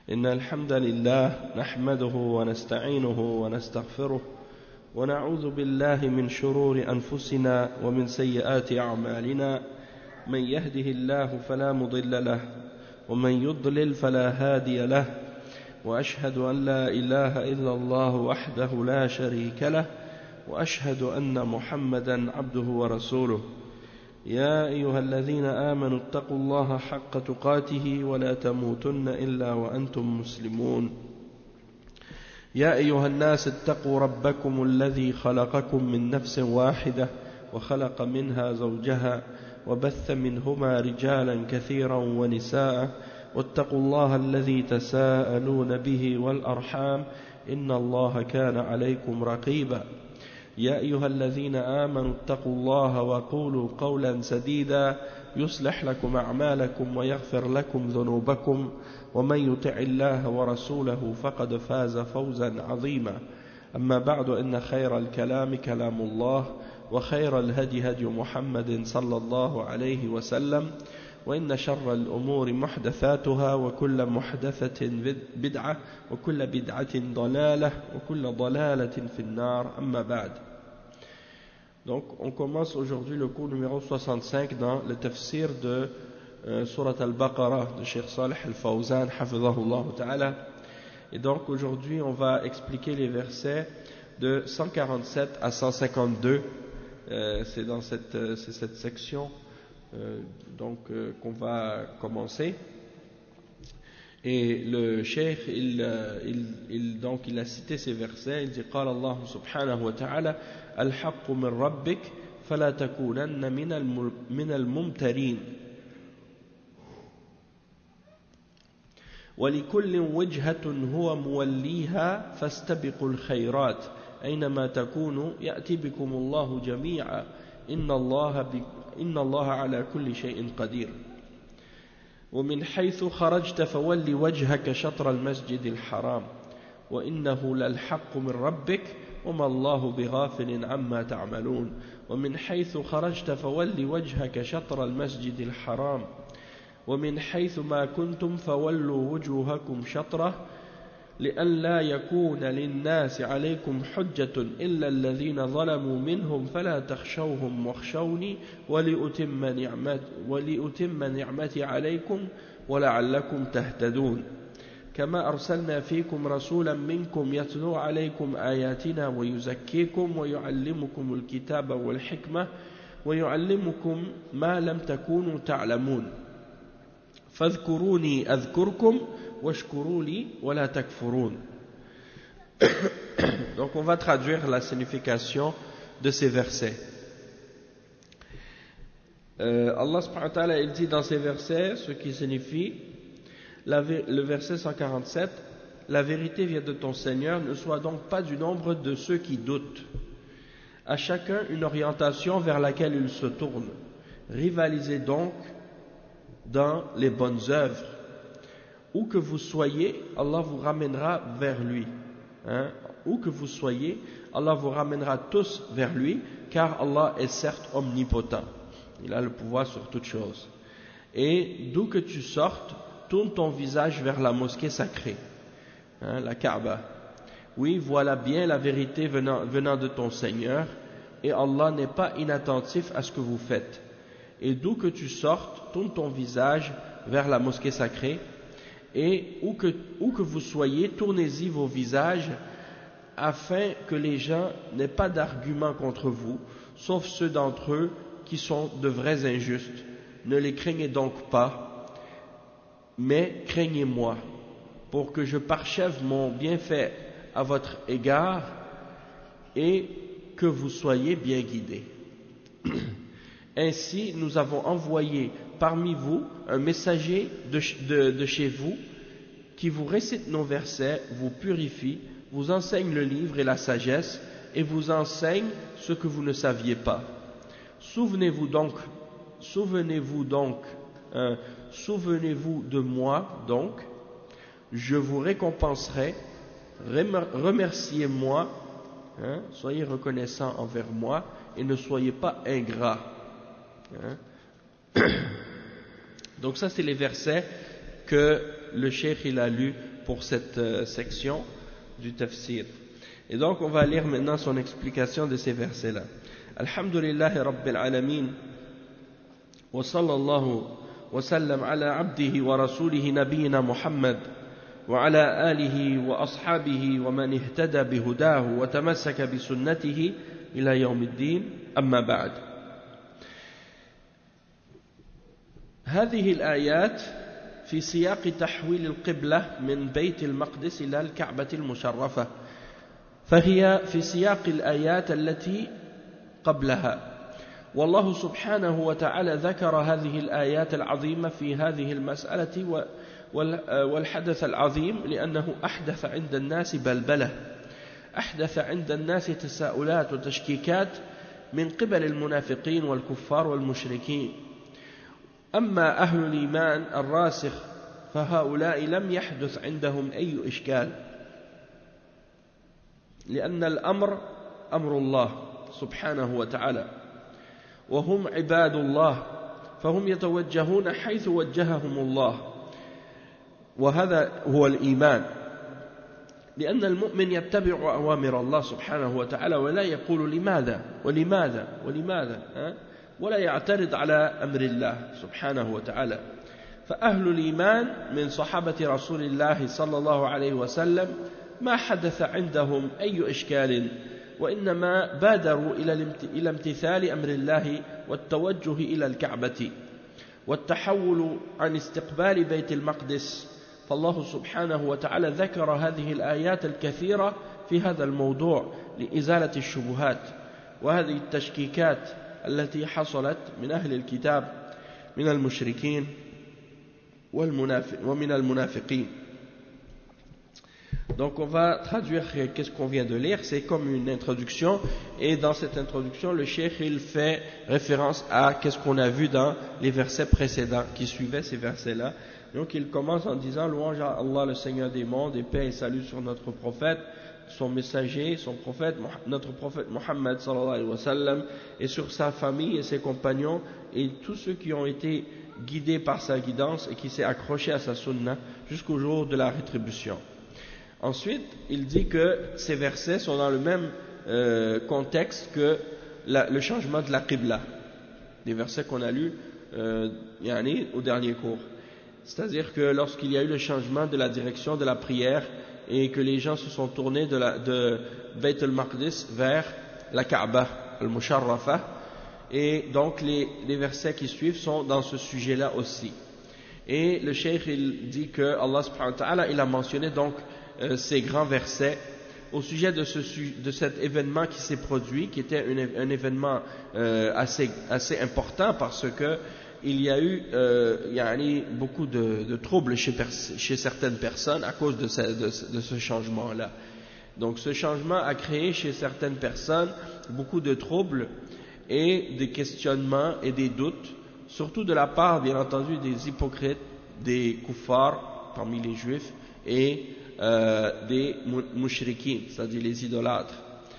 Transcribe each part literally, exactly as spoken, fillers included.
إن الحمد لله نحمده ونستعينه ونستغفره ونعوذ بالله من شرور أنفسنا ومن سيئات أعمالنا من يهده الله فلا مضل له ومن يضلل فلا هادي له وأشهد أن لا إله إلا الله وحده لا شريك له وأشهد أن محمدا عبده ورسوله يا أيها الذين آمنوا اتقوا الله حق تقاته ولا تموتن إلا وأنتم مسلمون يا أيها الناس اتقوا ربكم الذي خلقكم من نفس واحدة وخلق منها زوجها وبث منهما رجالا كثيرا ونساء واتقوا الله الذي تساءلون به والأرحام إن الله كان عليكم رقيبا يا أيها الذين آمنوا اتقوا الله وقولوا قولا سديدا يصلح لكم أعمالكم ويغفر لكم ذنوبكم ومن يطع الله ورسوله فقد فاز فوزا عظيما أما بعد إن خير الكلام كلام الله وخير الهدي هدي محمد صلى الله عليه وسلم وإن شر الأمور محدثاتها وكل محدثة بدعة وكل بدعة ضلالة وكل ضلالة في النار أما بعد. Donc on commence aujourd'hui le cours numéro soixante-cinq dans le tafsir de euh, Surat al-Baqarah de Cheikh Salih al-Fawzan hafidhahullah ta'ala. Et donc aujourd'hui on va expliquer les versets de cent quarante-sept à cent cinquante-deux. Euh, c'est dans cette, euh, c'est cette section Euh, donc euh, qu'on va commencer. Et le cheikh il, il, il, donc, il a cité ces versets. Il dit قال الله سبحانه وتعالى الحق من ربك فلا تكونن من الممترين ولكل وجهة هو موليها فاستبقوا الخيرات أينما تكونوا يأتي بكم الله جميعا إن الله بك إن الله على كل شيء قدير ومن حيث خرجت فول وجهك شطر المسجد الحرام وإنه للحق من ربك وما الله بغافل عما تعملون ومن حيث خرجت فول وجهك شطر المسجد الحرام ومن حيث ما كنتم فولوا وجوهكم شطره لئلا يكون للناس عليكم حجة إلا الذين ظلموا منهم فلا تخشوهم واخشوني ولأتم نعمتي ولأتم نعمتي عليكم ولعلكم تهتدون كما أرسلنا فيكم رسولا منكم يتلو عليكم آياتنا ويزكيكم ويعلمكم الكتاب والحكمة ويعلمكم ما لم تكونوا تعلمون فاذكروني أذكركم واشكروا لي ولا تكفرون. Donc on va traduire la signification de ces versets. Euh, Allah subhanahu wa ta'ala il dit dans ces versets ce qui signifie la, le verset cent quarante-sept: la vérité vient de ton Seigneur, ne sois donc pas du nombre de ceux qui doutent. À chacun une orientation vers laquelle il se tourne. Rivalisez donc dans les bonnes œuvres. Où que vous soyez, Allah vous ramènera vers lui. Hein? Où que vous soyez, Allah vous ramènera tous vers lui, car Allah est certes omnipotent. Il a le pouvoir sur toutes choses. Et d'où que tu sortes, tourne ton visage vers la mosquée sacrée, hein, la Kaaba. Oui, voilà bien la vérité venant, venant de ton Seigneur, et Allah n'est pas inattentif à ce que vous faites. Et d'où que tu sortes, tourne ton visage vers la mosquée sacrée, et où que, où que vous soyez, tournez-y vos visages, afin que les gens n'aient pas d'arguments contre vous, sauf ceux d'entre eux qui sont de vrais injustes. Ne les craignez donc pas, mais craignez-moi, pour que je parchève mon bienfait à votre égard, et que vous soyez bien guidés. Ainsi, nous avons envoyé parmi vous un messager de, de, de chez vous qui vous récite nos versets, vous purifie, vous enseigne le livre et la sagesse et vous enseigne ce que vous ne saviez pas. Souvenez-vous donc, souvenez-vous donc, euh, souvenez-vous de moi donc, je vous récompenserai, remerciez-moi, hein, soyez reconnaissants envers moi et ne soyez pas ingrats. Hein. Donc ça c'est les versets que le cheikh il a lu pour cette euh, section du tafsir. Et donc on va lire maintenant son explication de ces versets-là. Alhamdulillahi Rabbil Alamin wa sallallahu wa sallam ala abdihi wa rasulihi nabiyyina Muhammad wa ala alihi wa ashabihi wa man ihtada bihudahu wa tamassaka bi sunnatihi ila yawmiddin amma ba'd. هذه الآيات في سياق تحويل القبلة من بيت المقدس إلى الكعبة المشرفة، فهي في سياق الآيات التي قبلها، والله سبحانه وتعالى ذكر هذه الآيات العظيمة في هذه المسألة والحدث العظيم لأنه أحدث عند الناس بلبلة، أحدث عند الناس تساؤلات وتشكيكات من قبل المنافقين والكفار والمشركين. أما أهل الإيمان الراسخ فهؤلاء لم يحدث عندهم أي إشكال، لأن الأمر أمر الله سبحانه وتعالى، وهم عباد الله، فهم يتوجهون حيث وجههم الله، وهذا هو الإيمان، لأن المؤمن يتبع أوامر الله سبحانه وتعالى ولا يقول لماذا ولماذا ولماذا أه؟ ولا يعترض على أمر الله سبحانه وتعالى. فأهل الإيمان من صحابة رسول الله صلى الله عليه وسلم ما حدث عندهم أي إشكال، وإنما بادروا إلى امتثال أمر الله والتوجه إلى الكعبة والتحول عن استقبال بيت المقدس. فالله سبحانه وتعالى ذكر هذه الآيات الكثيرة في هذا الموضوع لإزالة الشبهات وهذه التشكيكات التي حصلت من أهل الكتاب من المشركين والمنافق ومن المنافقين. Donc on va traduire qu'est-ce qu'on vient de lire, c'est comme une introduction, et dans cette introduction le cheikh il fait référence à qu'est-ce qu'on a vu dans les versets précédents qui suivaient ces versets-là. Donc il commence en disant louange à Allah le Seigneur des mondes, et paix et salut sur notre prophète, son messager, son prophète, notre prophète Mohammed sallallahu alayhi wa sallam, et sur sa famille et ses compagnons et tous ceux qui ont été guidés par sa guidance et qui s'est accroché à sa sunna jusqu'au jour de la rétribution. Ensuite, il dit que ces versets sont dans le même euh, contexte que la, le changement de la qibla, des versets qu'on a lus euh, yani, au dernier cours. C'est-à-dire que lorsqu'il y a eu le changement de la direction de la prière et que les gens se sont tournés de, la, de Bayt al-Maqdis vers la Kaaba al-Musharrafa, et donc les, les versets qui suivent sont dans ce sujet-là aussi. Et le cheikh il dit que Allah subhanahu wa ta'ala il a mentionné donc euh, ces grands versets au sujet de, ce, de cet événement qui s'est produit, qui était un, un événement euh, assez, assez important parce que il y a eu euh, yani, beaucoup de, de troubles chez, chez certaines personnes à cause de ce, de, de ce changement-là. Donc ce changement a créé chez certaines personnes beaucoup de troubles et des questionnements et des doutes, surtout de la part, bien entendu, des hypocrites, des kuffars parmi les juifs et euh, des mouchriquins, c'est-à-dire les idolâtres.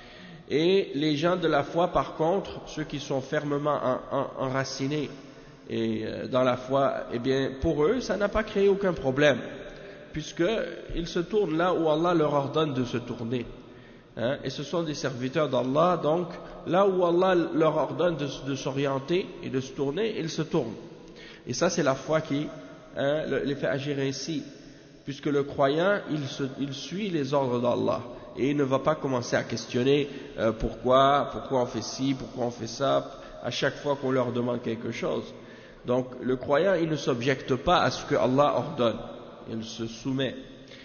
Et les gens de la foi, par contre, ceux qui sont fermement en, en, enracinés et dans la foi, eh bien, pour eux, ça n'a pas créé aucun problème, puisqu'ils se tournent là où Allah leur ordonne de se tourner. Hein, et ce sont des serviteurs d'Allah, donc là où Allah leur ordonne de, de s'orienter et de se tourner, ils se tournent. Et ça, c'est la foi qui hein, les fait agir ainsi, puisque le croyant, il, se, il suit les ordres d'Allah. Et il ne va pas commencer à questionner euh, pourquoi, pourquoi on fait ci, pourquoi on fait ça, à chaque fois qu'on leur demande quelque chose. Donc le croyant, il ne s'objecte pas à ce que Allah ordonne, il se soumet.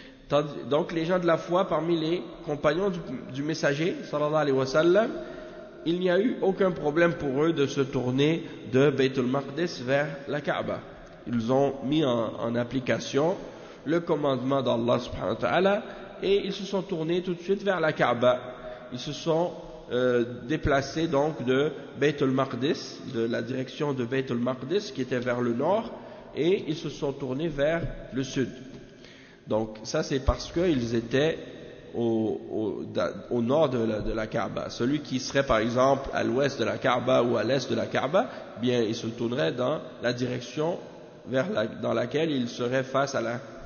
Donc les gens de la foi, parmi les compagnons du, du messager, sallallahu alayhi wa sallam, il n'y a eu aucun problème pour eux de se tourner de Bayt al-Maqdis vers la Kaaba. Ils ont mis en, en application le commandement d'Allah subhanahu wa ta'ala et ils se sont tournés tout de suite vers la Kaaba. Ils se sont Euh, déplacés donc de Bayt al-Maqdis, de la direction de Bayt al-Maqdis qui était vers le nord, et ils se sont tournés vers le sud. Donc ça c'est parce qu'ils étaient au, au, au nord de la, de la Kaaba. Celui qui serait par exemple à l'ouest de la Kaaba ou à l'est de la Kaaba, bien il se tournerait dans la direction vers la, dans laquelle il serait face à la,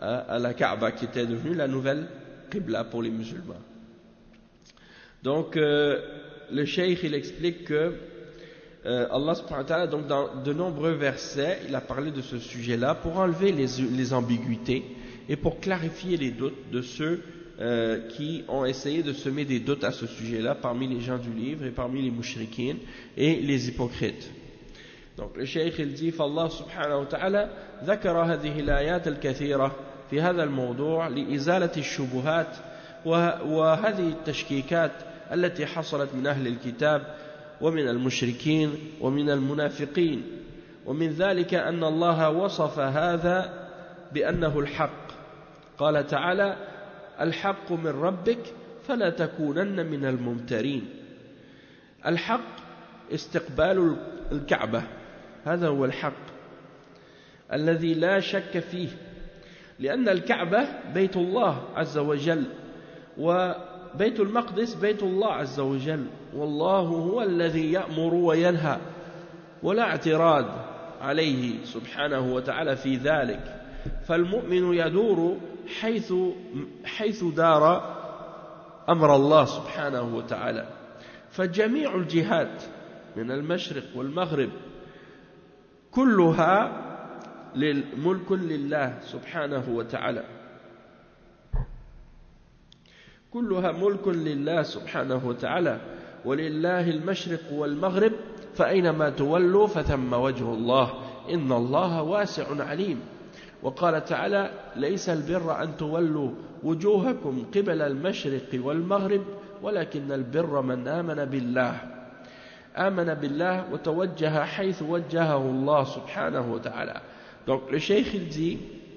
à, à la Kaaba, qui était devenue la nouvelle Qibla pour les musulmans. Donc, euh, le cheikh, il explique que euh, Allah subhanahu wa ta'ala, donc dans de nombreux versets, il a parlé de ce sujet-là pour enlever les, les ambiguïtés et pour clarifier les doutes de ceux euh, qui ont essayé de semer des doutes à ce sujet-là parmi les gens du livre et parmi les mouchrikines et les hypocrites. Donc le cheikh il dit فالله سبحانه وتعالى ذكر هذه الآيات الكثيرة في هذا الموضوع لإزالة الشبهات وهذه التشكيكات التي حصلت من أهل الكتاب ومن المشركين ومن المنافقين ومن ذلك أن الله وصف هذا بأنه الحق قال تعالى الحق من ربك فلا تكونن من الممترين. الحق استقبال الكعبة، هذا هو الحق الذي لا شك فيه، لأن الكعبة بيت الله عز وجل وبيت المقدس بيت الله عز وجل، والله هو الذي يأمر وينهى ولا اعتراض عليه سبحانه وتعالى في ذلك، فالمؤمن يدور حيث حيث دار أمر الله سبحانه وتعالى. فجميع الجهات من المشرق والمغرب كلها ملك لله سبحانه وتعالى، كلها ملك لله سبحانه وتعالى، ولله المشرق والمغرب فأينما تولوا فثم وجه الله إن الله واسع عليم. وقال تعالى ليس البر أن تولوا وجوهكم قبل المشرق والمغرب ولكن البر من آمن بالله آمن بالله وتوجه حيث وجهه الله سبحانه وتعالى. Donc le cheikh il dit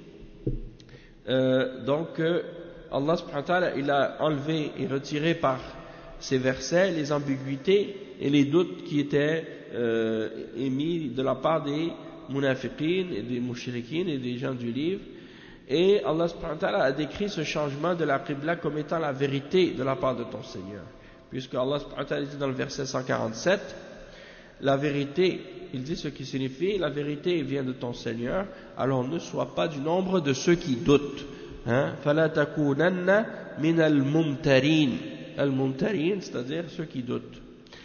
euh, donc euh, Allah subhanahu wa ta'ala il a enlevé et retiré par ces versets les ambiguïtés et les doutes qui étaient euh, émis de la part des munafiqin et des mushrikines et des gens du livre, et Allah subhanahu wa ta'ala a décrit ce changement de la Qibla comme étant la vérité de la part de ton Seigneur, puisque Allah subhanahu wa ta'ala dit dans le verset cent quarante-sept la vérité, il dit ce qui signifie la vérité vient de ton Seigneur, alors ne sois pas du nombre de ceux qui doutent, hein? فَلَا تَكُونَنَّ مِنَ الْمُمْتَرِينَ, al-mumtarin, c'est-à-dire ceux qui doutent.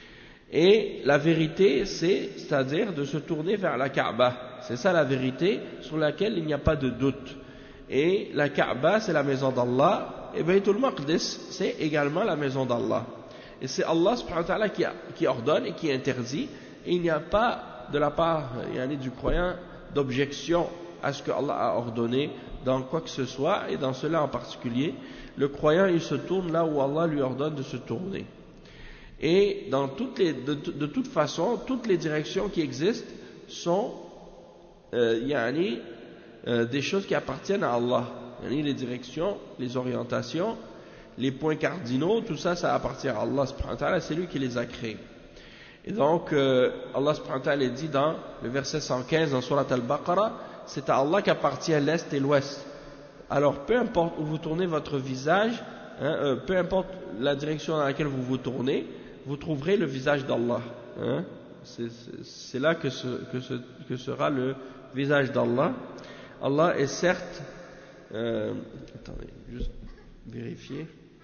Et la vérité, c'est, c'est-à-dire de se tourner vers la Kaaba. C'est ça la vérité sur laquelle il n'y a pas de doute. Et la Kaaba, c'est la maison d'Allah, et Baytul Maqdis, c'est également la maison d'Allah. Et c'est Allah subhanahu wa ta'ala qui, qui ordonne et qui interdit, et il n'y a pas de la part yani, du croyant d'objection à ce que Allah a ordonné dans quoi que ce soit, et dans cela en particulier. Le croyant, il se tourne là où Allah lui ordonne de se tourner. Et dans toutes les, de, de toute façon, toutes les directions qui existent sont euh, yani, euh, des choses qui appartiennent à Allah. Yani les directions, les orientations, les points cardinaux, tout ça, ça appartient à Allah subhanahu wa ta'ala, c'est lui qui les a créés. Et donc, euh, Allah subhanahu wa ta'ala dit dans le verset cent quinze dans Surat Al-Baqarah, c'est à Allah qu'appartient l'Est et l'Ouest. Alors, peu importe où vous tournez votre visage, hein, euh, peu importe la direction dans laquelle vous vous tournez, vous trouverez le visage d'Allah. Hein? C'est, c'est, c'est là que, ce, que, ce, que sera le visage d'Allah. Allah est certes... Euh, attendez, juste vérifier.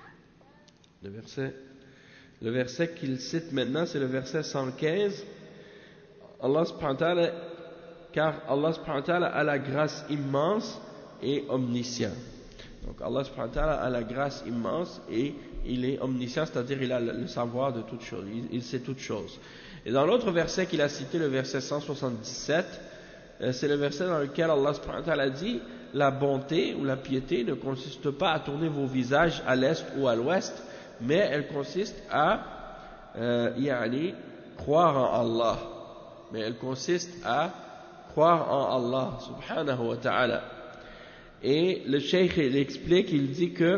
Le verset, le verset qu'il cite maintenant, c'est le verset cent quinze. Allah subhanahu wa ta'ala, car Allah subhanahu wa ta'ala a la grâce immense et omniscient. Donc Allah subhanahu wa ta'ala a la grâce immense et il est omniscient, c'est-à-dire il a le savoir de toutes choses, il, il sait toutes choses. Et dans l'autre verset qu'il a cité, le verset cent soixante-dix-sept, euh, c'est le verset dans lequel Allah subhanahu wa ta'ala dit la bonté ou la piété ne consiste pas à tourner vos visages à l'est ou à l'ouest, mais elle consiste à euh, y aller croire en Allah. Mais elle consiste à croire en Allah subhanahu wa ta'ala. Et le cheikh il explique, il dit que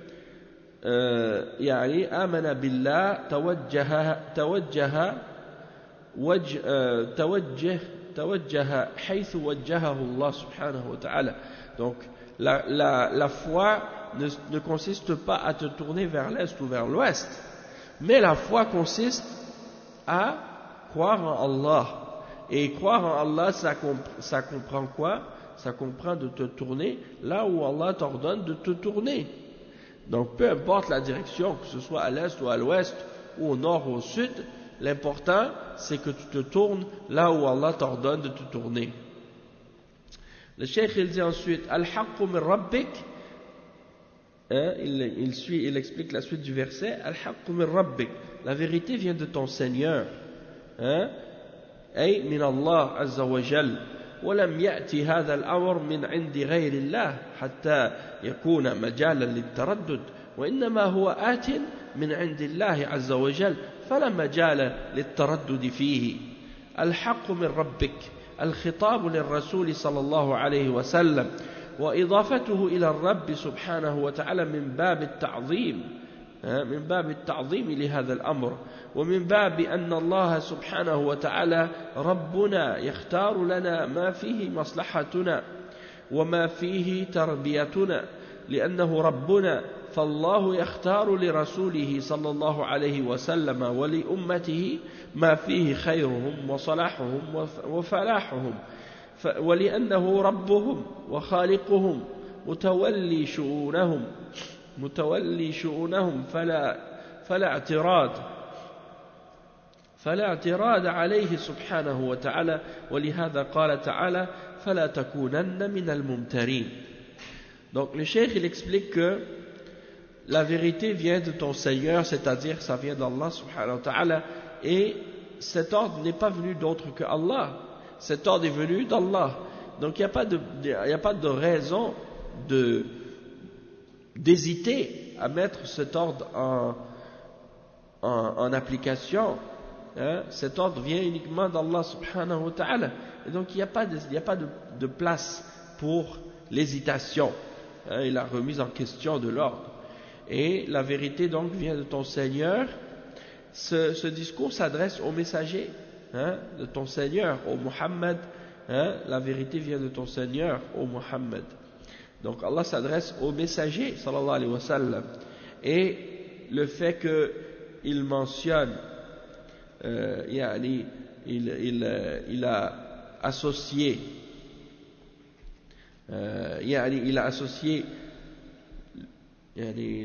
يعني آمن بالله توجه توجه وجه توجه توجه حيث وجهه الله سبحانه وتعالى. Donc la, la, la foi ne, ne consiste pas à te tourner vers l'est ou vers l'ouest, mais la foi consiste à croire en Allah. Et croire en Allah, ça, comp ça comprend quoi? ça comprend de te tourner là où Allah t'ordonne de te tourner. Donc peu importe la direction, que ce soit à l'est ou à l'ouest, ou au nord ou au sud, l'important c'est que tu te tournes là où Allah t'ordonne de te tourner. Le cheikh il dit ensuite Al-haqqu min rabbik, hein, il, il, suit, il explique la suite du verset Al-haqqu min rabbik, la vérité vient de ton Seigneur, hein, ay min Allah azza wa jal. ولم يأتي هذا الأمر من عند غير الله حتى يكون مجالا للتردد وإنما هو آت من عند الله عز وجل فلا مجال للتردد فيه. الحق من ربك، الخطاب للرسول صلى الله عليه وسلم، وإضافته إلى الرب سبحانه وتعالى من باب التعظيم، من باب التعظيم لهذا الأمر، ومن باب أن الله سبحانه وتعالى ربنا يختار لنا ما فيه مصلحتنا وما فيه تربيتنا، لأنه ربنا فالله يختار لرسوله صلى الله عليه وسلم ولأمته ما فيه خيرهم وصلاحهم وفلاحهم، ولأنه ربهم وخالقهم متولي شؤونهم متولي شؤونهم فلا فلا اعتراض فلا اعتراض عليه سبحانه وتعالى، ولهذا قال تعالى فلا تكونن من الممترين. Donc le cheikh il explique que la vérité vient de ton Seigneur, c'est-à-dire ça vient d'Allah subhanahu wa ta'ala, et cet ordre n'est pas venu d'autre que Allah, cet ordre est venu d'Allah. Donc il n'y a pas de, il n'y a pas de raison de d'hésiter à mettre cet ordre en, en, en application, hein. Cet ordre vient uniquement d'Allah subhanahu wa ta'ala, et donc il n'y a pas de, il n'y a pas de, de place pour l'hésitation, hein, et la remise en question de l'ordre. Et la vérité donc vient de ton Seigneur. Ce, ce discours s'adresse au messager, hein, de ton Seigneur, au Muhammad, hein, la vérité vient de ton Seigneur, au Muhammad. Donc Allah s'adresse au messager sallallahu alayhi wa sallam, et le fait qu'il mentionne euh, il, il, il, il a associé euh, il a associé يعني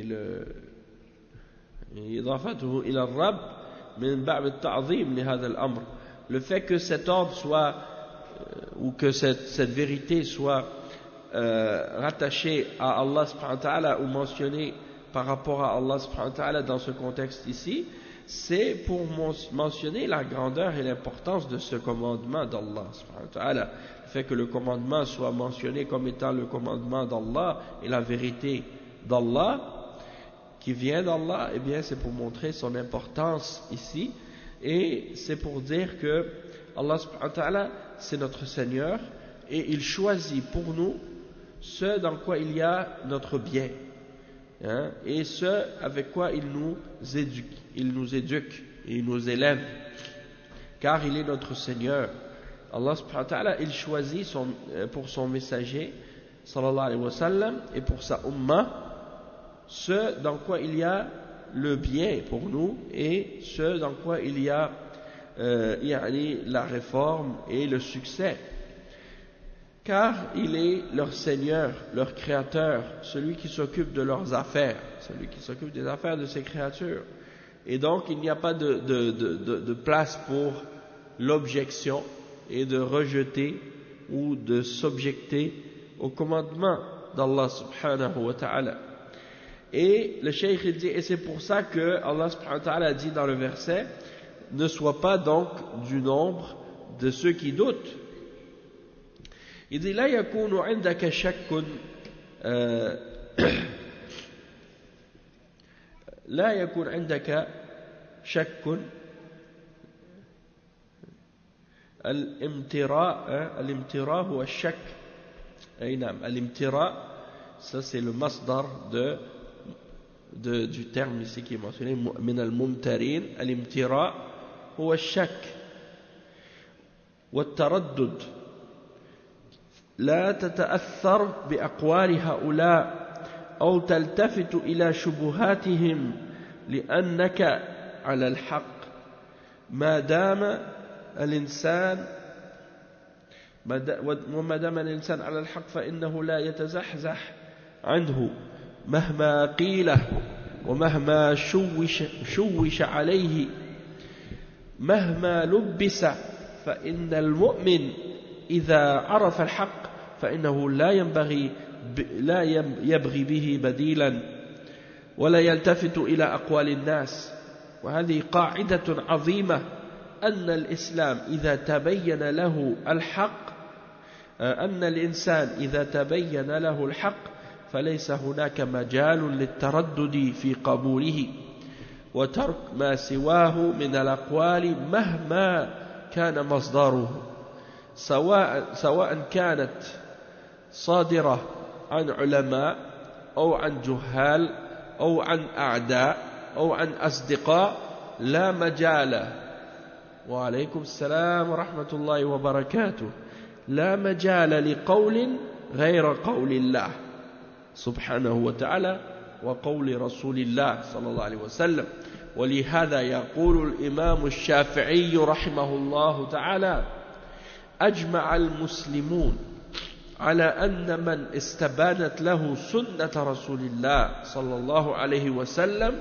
إضافته إلى الرب من باب التعظيم لهذا الأمر. Le fait que cet ordre soit euh, ou que cette, cette vérité soit euh, rattachée à Allah subhanahu wa ta'ala ou mentionnée par rapport à Allah subhanahu wa ta'ala dans ce contexte ici, c'est pour mentionner la grandeur et l'importance de ce commandement d'Allah subhanahu wa ta'ala. Le fait que le commandement soit mentionné comme étant le commandement d'Allah et la vérité d'Allah qui vient d'Allah, eh bien c'est pour montrer son importance ici, et c'est pour dire que Allah subhanahu wa ta'ala c'est notre Seigneur et il choisit pour nous ce dans quoi il y a notre bien, hein, et ce avec quoi il nous éduque, il nous éduque et il nous élève, car il est notre Seigneur. Allah subhanahu wa ta'ala il choisit son, pour son messager sallallahu alayhi wa sallam et pour sa ummah ce dans quoi il y a le bien pour nous et ce dans quoi il y a euh, la réforme et le succès, car il est leur Seigneur, leur Créateur, celui qui s'occupe de leurs affaires, celui qui s'occupe des affaires de ses créatures, et donc il n'y a pas de, de, de, de, de place pour l'objection et de rejeter ou de s'objecter au commandement d'Allah subhanahu wa ta'ala. Et le cheikh il dit, et c'est pour ça que Allah subhanahu wa ta'ala dit dans le verset, ne sois pas donc du nombre de ceux qui doutent. Il dit, la yakunu indaka shakkun la yakun indaka shakkun al-imtira, al-imtira huwa shak. Ay naam, al-imtira, ça c'est le masdar de De, du terme ici qui est mentionné, min al-mumtarin, al-imtira huwa al-shak wal-taraddud la tata'athar bi-aqwali ha'ula aw taltafitu ila shubuhatihim li'annaka ala al-haq ma dama al-insan وما دام الإنسان على الحق فإنه لا يتزحزح عنه مهما قيل ومهما شوش, شوش عليه مهما لبس فإن المؤمن إذا عرف الحق فإنه لا ينبغي لا يبغي به بديلا ولا يلتفت إلى أقوال الناس. وهذه قاعدة عظيمة أن الإسلام إذا تبين له الحق أن الإنسان إذا تبين له الحق فليس هناك مجال للتردد في قبوله وترك ما سواه من الأقوال مهما كان مصدره، سواء سواء كانت صادرة عن علماء أو عن جهال أو عن أعداء أو عن أصدقاء. لا مجال وعليكم السلام ورحمة الله وبركاته لا مجال لقول غير قول الله سبحانه وتعالى وقول رسول الله صلى الله عليه وسلم. ولهذا يقول الإمام الشافعي رحمه الله تعالى: أجمع المسلمون على أن من استبانت له سنة رسول الله صلى الله عليه وسلم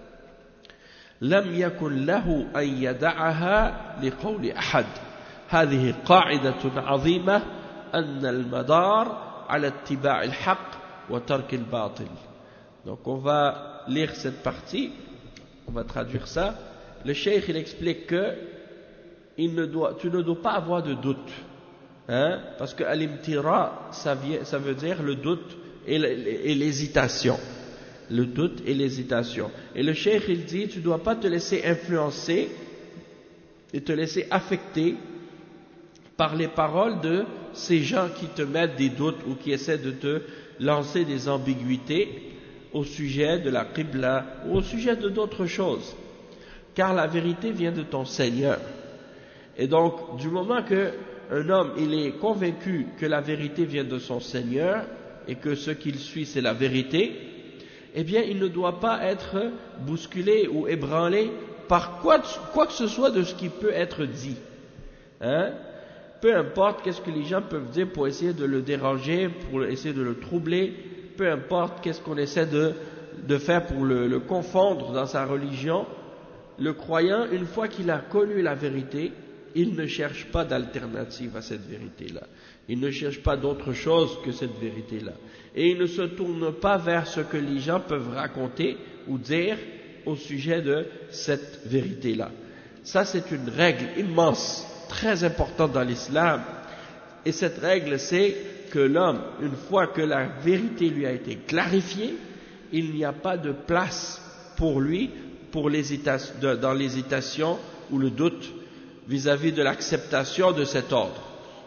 لم يكن له أن يدعها لقول أحد. هذه قاعدة عظيمة أن المدار على اتباع الحق وترك الباطل. Donc on va lire cette partie, on va traduire ça. Le cheikh il explique que il ne doit, tu ne dois pas avoir de doute, hein, parce que al-imtira ça, ça veut dire le doute et l'hésitation. Le doute et l'hésitation. Et le cheikh il dit tu ne dois pas te laisser influencer et te laisser affecter par les paroles de ces gens qui te mettent des doutes ou qui essaient de te lancer des ambiguïtés au sujet de la Qibla ou au sujet de d'autres choses. Car la vérité vient de ton Seigneur. Et donc, du moment qu'un homme il est convaincu que la vérité vient de son Seigneur et que ce qu'il suit c'est la vérité, eh bien il ne doit pas être bousculé ou ébranlé par quoi, quoi que ce soit de ce qui peut être dit. Hein? Peu importe qu'est-ce que les gens peuvent dire pour essayer de le déranger, pour essayer de le troubler, peu importe qu'est-ce qu'on essaie de, de faire pour le, le confondre dans sa religion, le croyant, une fois qu'il a connu la vérité, il ne cherche pas d'alternative à cette vérité-là. Il ne cherche pas d'autre chose que cette vérité-là. Et il ne se tourne pas vers ce que les gens peuvent raconter ou dire au sujet de cette vérité-là. Ça, c'est une règle immense, très importante dans l'islam. Et cette règle, c'est que l'homme, une fois que la vérité lui a été clarifiée, il n'y a pas de place pour lui pour l'hésitation, dans l'hésitation ou le doute vis-à-vis de l'acceptation de cet ordre.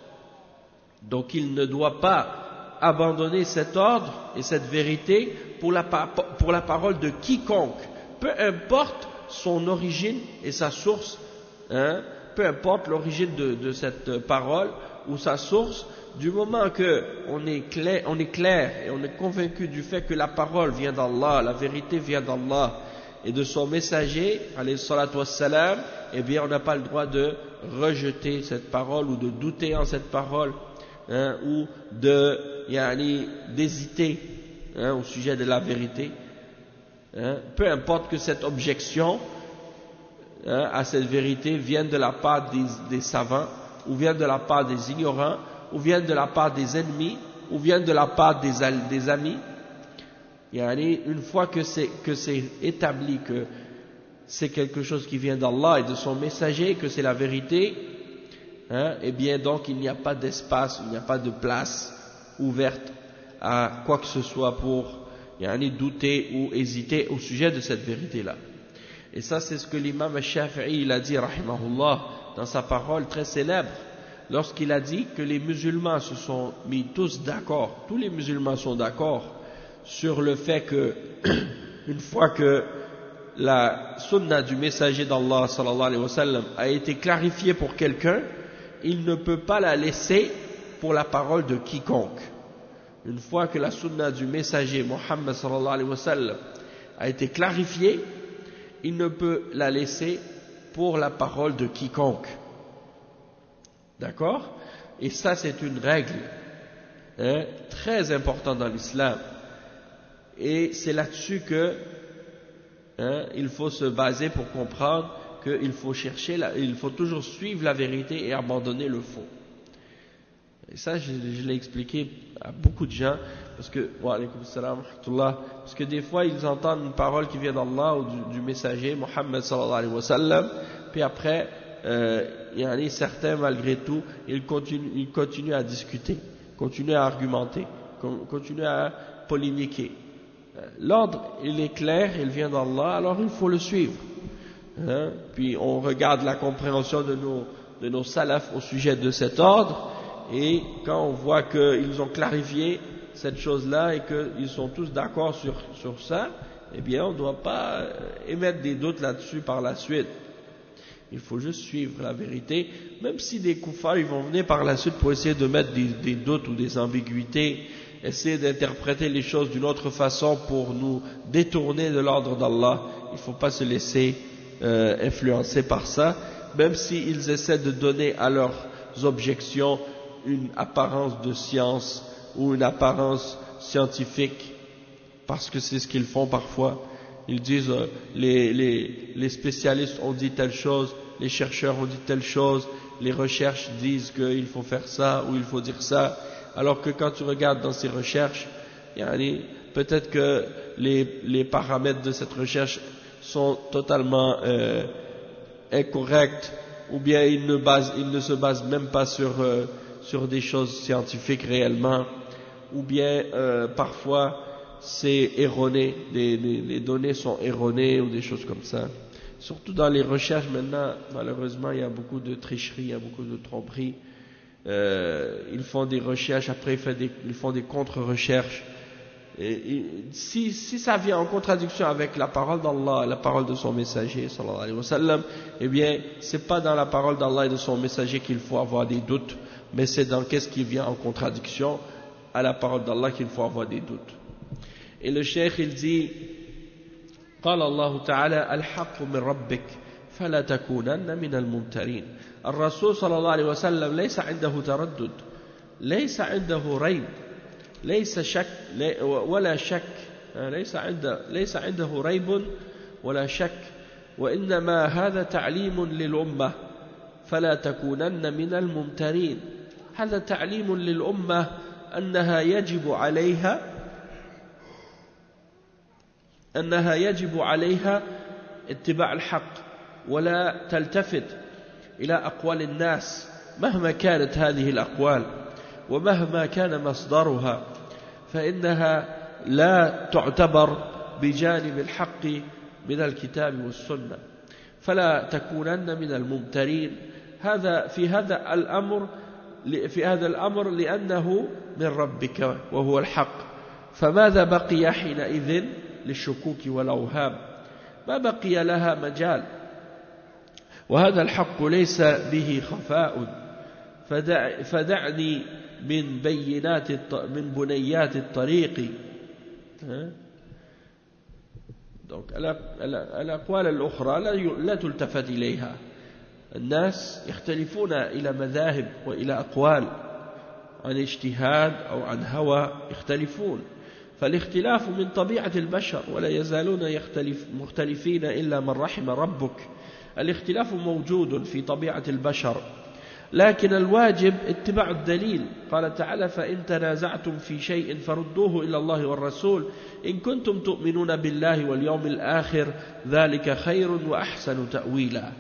Donc il ne doit pas abandonner cet ordre et cette vérité pour la, pour la parole de quiconque, peu importe son origine et sa source, hein, peu importe l'origine de, de cette parole ou sa source, du moment qu'on est clair, on est clair et on est convaincu du fait que la parole vient d'Allah, la vérité vient d'Allah et de son messager, alayhi salatu wassalam, eh bien on n'a pas le droit de rejeter cette parole ou de douter en cette parole, hein, ou de, yani, d'hésiter, hein, au sujet de la vérité. Hein, peu importe que cette objection, hein, à cette vérité vienne de la part des, des savants, ou vienne de la part des ignorants, ou vienne de la part des ennemis, ou vienne de la part des, des amis. Yani, une fois que c'est, que c'est établi que c'est quelque chose qui vient d'Allah et de son messager, que c'est la vérité, hein, eh bien donc il n'y a pas d'espace, il n'y a pas de place ouverte à quoi que ce soit pour yani, douter ou hésiter au sujet de cette vérité-là. Et ça c'est ce que l'imam al-Shafi'i il a dit, rahimahullah, dans sa parole très célèbre, lorsqu'il a dit que les musulmans se sont mis tous d'accord, tous les musulmans sont d'accord sur le fait que, une fois que la sunna du messager d'Allah sallallahu alayhi wa sallam a été clarifiée pour quelqu'un, il ne peut pas la laisser pour la parole de quiconque. Une fois que la sunna du messager Muhammad sallallahu alayhi wa sallam a été clarifiée, il ne peut la laisser pour la parole de quiconque. D'accord? Et ça, c'est une règle hein, très importante dans l'islam. Et c'est là-dessus que hein, il faut se baser pour comprendre qu'il faut chercher, la, il faut toujours suivre la vérité et abandonner le faux. Et ça, je, je l'ai expliqué à beaucoup de gens, parce que, wa alaykoum salam wa rahmatullah, parce que des fois ils entendent une parole qui vient d'Allah ou du, du messager, Muhammad sallallahu alayhi wa sallam, puis après, euh, il y en a certains malgré tout, ils continuent, ils continuent à discuter, continuent à argumenter, continuent à polémiquer. L'ordre, il est clair, il vient d'Allah, alors il faut le suivre. Hein? Puis on regarde la compréhension de nos, de nos salafs au sujet de cet ordre, et quand on voit qu'ils ont clarifié cette chose-là et qu'ils sont tous d'accord sur, sur ça, eh bien on ne doit pas émettre des doutes là-dessus par la suite. Il faut juste suivre la vérité, même si des koufars ils vont venir par la suite pour essayer de mettre des, des doutes ou des ambiguïtés, essayer d'interpréter les choses d'une autre façon pour nous détourner de l'ordre d'Allah. Il ne faut pas se laisser euh, influencer par ça, même s'ils essaient de donner à leurs objections une apparence de science ou une apparence scientifique, parce que c'est ce qu'ils font parfois. Ils disent euh, les, les, les spécialistes ont dit telle chose, les chercheurs ont dit telle chose, les recherches disent qu'il faut faire ça ou il faut dire ça, alors que quand tu regardes dans ces recherches, peut-être que les, les paramètres de cette recherche sont totalement euh, incorrects, ou bien ils ne, basent, ils ne se basent même pas sur, euh, sur des choses scientifiques réellement, ou bien euh, parfois c'est erroné, les, les, les données sont erronées ou des choses comme ça. Surtout dans les recherches maintenant, malheureusement il y a beaucoup de tricherie, il y a beaucoup de tromperie. Euh, ils font des recherches, après ils font des, ils font des contre-recherches. Et, et, si, si ça vient en contradiction avec la parole d'Allah, la parole de son messager, sallallahu alayhi wa sallam, eh bien, c'est pas dans la parole d'Allah et de son messager qu'il faut avoir des doutes, mais c'est dans qu'est-ce qui vient en contradiction à la parole d'Allah qu'il faut avoir des doutes. Et le cheikh, il dit, قال الله تعالى الحق من ربك فلا تكونن من الممترين. الرسول صلى الله عليه وسلم ليس عنده تردد، ليس عنده ريب، ليس شك ولا شك، ليس عنده ليس عنده ريب ولا شك، وإنما هذا تعليم للأمة فلا تكونن من الممترين. هذا تعليم للأمة أنها يجب عليها أنها يجب عليها اتباع الحق، ولا تلتفت إلى أقوال الناس مهما كانت هذه الأقوال ومهما كان مصدرها، فإنها لا تعتبر بجانب الحق من الكتاب والسنة. فلا تكونن من الممترين. هذا في هذا الأمر في هذا الأمر لأنه من ربك وهو الحق، فماذا بقي حينئذ للشكوك والأوهام؟ ما بقي لها مجال. وهذا الحق ليس به خفاء، فدع فدعني من بينات من بنيات الطريق. donc الأقوال الأخرى لا تلتفت إليها. الناس يختلفون إلى مذاهب وإلى أقوال عن اجتهاد أو عن هوى، يختلفون، فالاختلاف من طبيعة البشر ولا يزالون يختلف مختلفين إلا من رحم ربك. الاختلاف موجود في طبيعة البشر، لكن الواجب اتباع الدليل. قال تعالى فإن تنازعتم في شيء فردوه إلى الله والرسول إن كنتم تؤمنون بالله واليوم الآخر ذلك خير وأحسن تأويلا.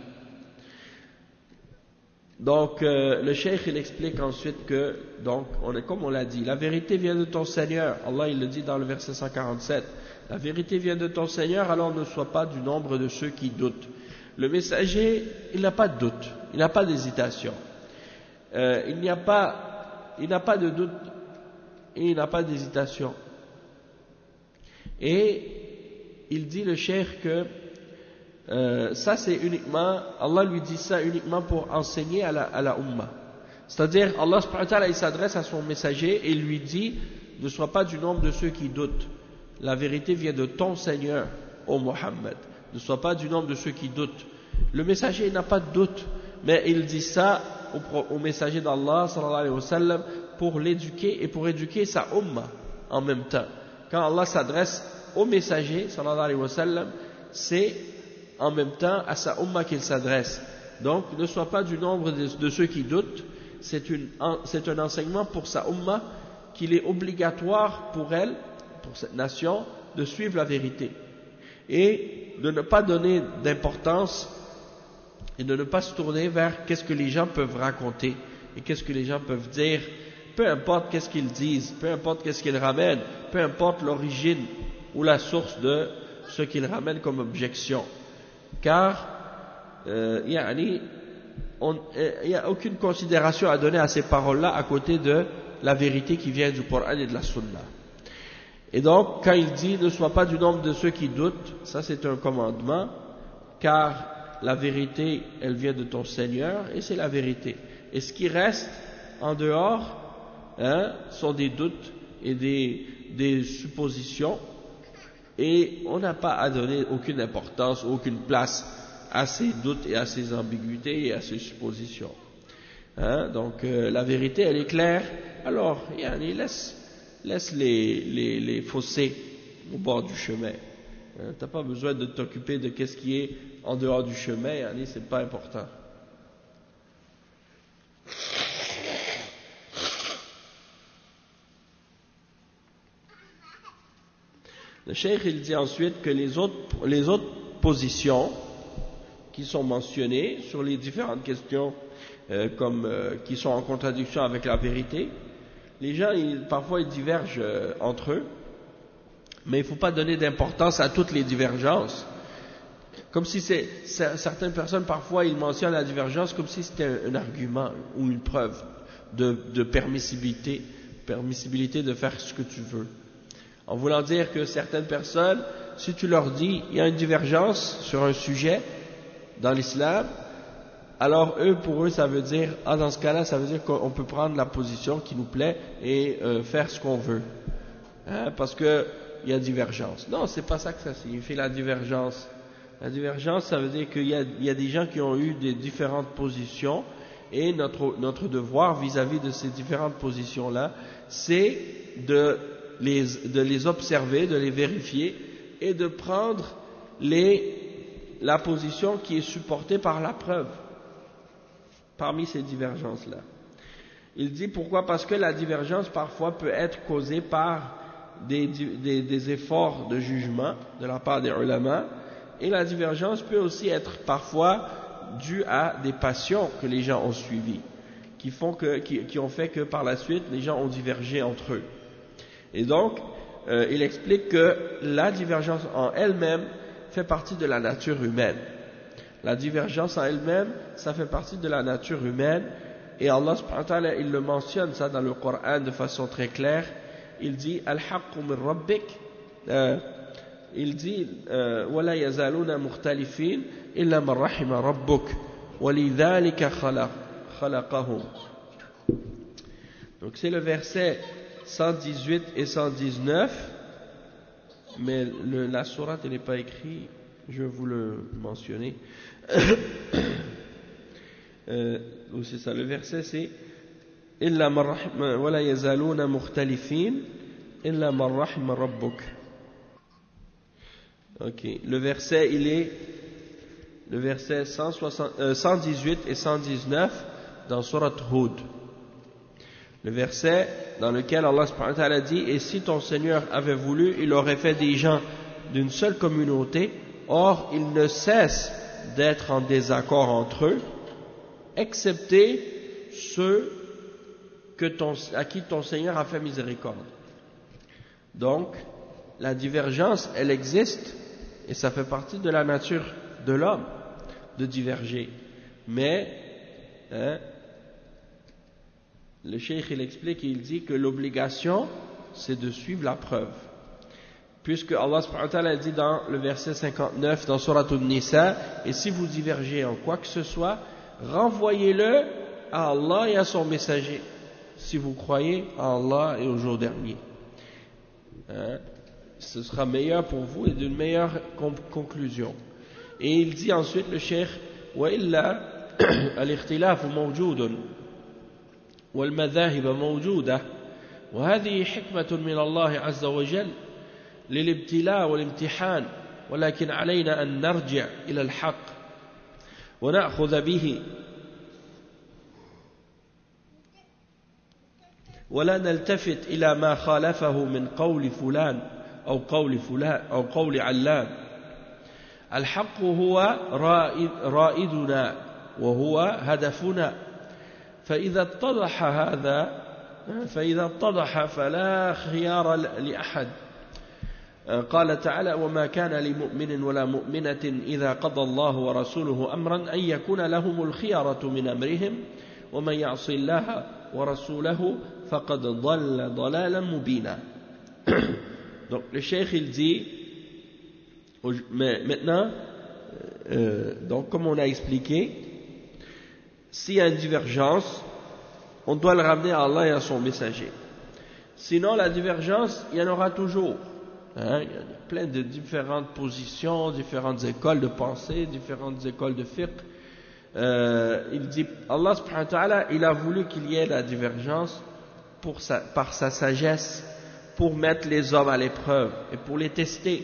Donc euh, le cheikh il explique ensuite que, donc on est, comme on l'a dit, la vérité vient de ton Seigneur. Allah il le dit dans le verset cent quarante-sept, la vérité vient de ton Seigneur, alors ne sois pas du nombre de ceux qui doutent. Le messager, il n'a pas de doute, il n'a pas d'hésitation, euh, il n'y a pas, il n'a pas de doute et il n'a pas d'hésitation. Et il dit le cheikh que Euh, ça c'est uniquement, Allah lui dit ça uniquement pour enseigner à la, à la Ummah. C'est-à-dire, Allah subhanahu wa ta'ala, il s'adresse à son messager et il lui dit, ne sois pas du nombre de ceux qui doutent. La vérité vient de ton Seigneur, ô Muhammad. Ne sois pas du nombre de ceux qui doutent. Le messager n'a pas de doute, mais il dit ça au, au messager d'Allah sallallahu alayhi wa sallam pour l'éduquer et pour éduquer sa umma en même temps. Quand Allah s'adresse au messager sallallahu alayhi wa sallam, c'est en même temps à sa umma qu'il s'adresse. Donc ne sois pas du nombre de, de ceux qui doutent, c'est, une, c'est un enseignement pour sa umma qu'il est obligatoire pour elle, pour cette nation, de suivre la vérité et de ne pas donner d'importance et de ne pas se tourner vers qu'est-ce que les gens peuvent raconter et qu'est-ce que les gens peuvent dire, peu importe qu'est-ce qu'ils disent, peu importe qu'est-ce qu'ils ramènent, peu importe l'origine ou la source de ce qu'ils ramènent comme objection, car euh, il n'y a aucune considération à donner à ces paroles-là à côté de la vérité qui vient du Coran et de la Sunna. Et donc, quand il dit « ne sois pas du nombre de ceux qui doutent », ça c'est un commandement, car la vérité, elle vient de ton Seigneur, et c'est la vérité. Et ce qui reste en dehors, hein, sont des doutes et des, des suppositions, et on n'a pas à donner aucune importance, aucune place à ces doutes et à ces ambiguïtés et à ces suppositions. Hein, donc, euh, la vérité, elle est claire, alors, yani, laisse... Laisse les, les, les fossés au bord du chemin. Hein, tu n'as pas besoin de t'occuper de qu'est-ce qui est en dehors du chemin, hein, c'est pas important. Le cheikh il dit ensuite que les autres, les autres positions qui sont mentionnées sur les différentes questions euh, comme, euh, qui sont en contradiction avec la vérité, les gens, ils, parfois, ils divergent euh, entre eux, mais il ne faut pas donner d'importance à toutes les divergences. Comme si c'est, certaines personnes, parfois, ils mentionnent la divergence comme si c'était un, un argument ou une preuve de, de permissibilité, permissibilité de faire ce que tu veux. En voulant dire que certaines personnes, si tu leur dis, il y a une divergence sur un sujet dans l'islam, alors eux, pour eux, ça veut dire, ah, dans ce cas-là, ça veut dire qu'on peut prendre la position qui nous plaît et euh, faire ce qu'on veut, hein, parce que il y a divergence. Non, c'est pas ça que ça signifie, la divergence. La divergence, ça veut dire qu'il y a, il y a des gens qui ont eu des différentes positions, et notre notre devoir vis-à-vis de ces différentes positions-là, c'est de les de les observer, de les vérifier et de prendre les la position qui est supportée par la preuve. Parmi ces divergences-là. Il dit pourquoi? Parce que la divergence parfois peut être causée par des, des, des efforts de jugement de la part des ulama, et la divergence peut aussi être parfois due à des passions que les gens ont suivies, qui, font que, qui, qui ont fait que par la suite les gens ont divergé entre eux. Et donc, euh, il explique que la divergence en elle-même fait partie de la nature humaine. La divergence en elle-même, ça fait partie de la nature humaine, et Allah subhanahu wa ta'ala, il le mentionne ça dans le Coran de façon très claire. Il dit Al-haqqu min rabbik, euh, il dit Wala yazaluna mukhtalifin illa man rahima rabbuk walidhalika khalaqahum. Donc c'est le verset cent dix-huit et cent dix-neuf, mais le, la sourate elle n'est pas écrite, je vais vous le mentionner. euh, c'est ça, le verset c'est Illa man rahima wala yazaluna mukhtalifin illa man rahima rabbuk. Ok, le verset il est le verset cent soixante, euh, cent dix-huit et cent dix-neuf dans Surat Hud. Le verset dans lequel Allah subhanahu wa ta'ala dit et si ton Seigneur avait voulu, il aurait fait des gens d'une seule communauté. Or, ils ne cessent d'être en désaccord entre eux, excepté ceux que ton, à qui ton Seigneur a fait miséricorde. Donc, la divergence, elle existe, et ça fait partie de la nature de l'homme, de diverger. Mais, hein, le cheikh, il explique, il dit que l'obligation, c'est de suivre la preuve. Puisque Allah subhanahu wa ta'ala dit dans le verset cinquante-neuf dans Surat An-Nisa, et si vous divergez en quoi que ce soit, renvoyez-le à Allah et à son messager, si vous croyez à Allah et au jour dernier. Hein? Ce sera meilleur pour vous et d'une meilleure conclusion. Et il dit ensuite le cheikh, wa illa الاختلاف موجود والمذاهب موجودة وهذه حكمة من الله عز وجل للابتلاء والامتحان ولكن علينا أن نرجع إلى الحق ونأخذ به ولا نلتفت إلى ما خالفه من قول فلان أو قول فلان أو قول علان. الحق هو رائدنا وهو هدفنا، فإذا اتضح هذا فإذا اتضح فلا خيار لأحد. قال تعالى: وما كان لمؤمن ولا مؤمنة إذا قضى الله ورسوله أمرا أن يكون لهم الخيرة من أمرهم ومن يعص الله ورسوله فقد ضل ضلالا مبينا. Donc le cheikh il dit mais maintenant euh, donc comme on a expliqué, s'il y a une divergence, on doit le ramener à Allah et à son messager. Sinon la divergence, il y en aura toujours. Hein, il y a plein de différentes positions, différentes écoles de pensée, différentes écoles de fiqh. Euh, il dit, Allah subhanahu wa ta'ala, il a voulu qu'il y ait la divergence pour sa, par sa sagesse, pour mettre les hommes à l'épreuve et pour les tester.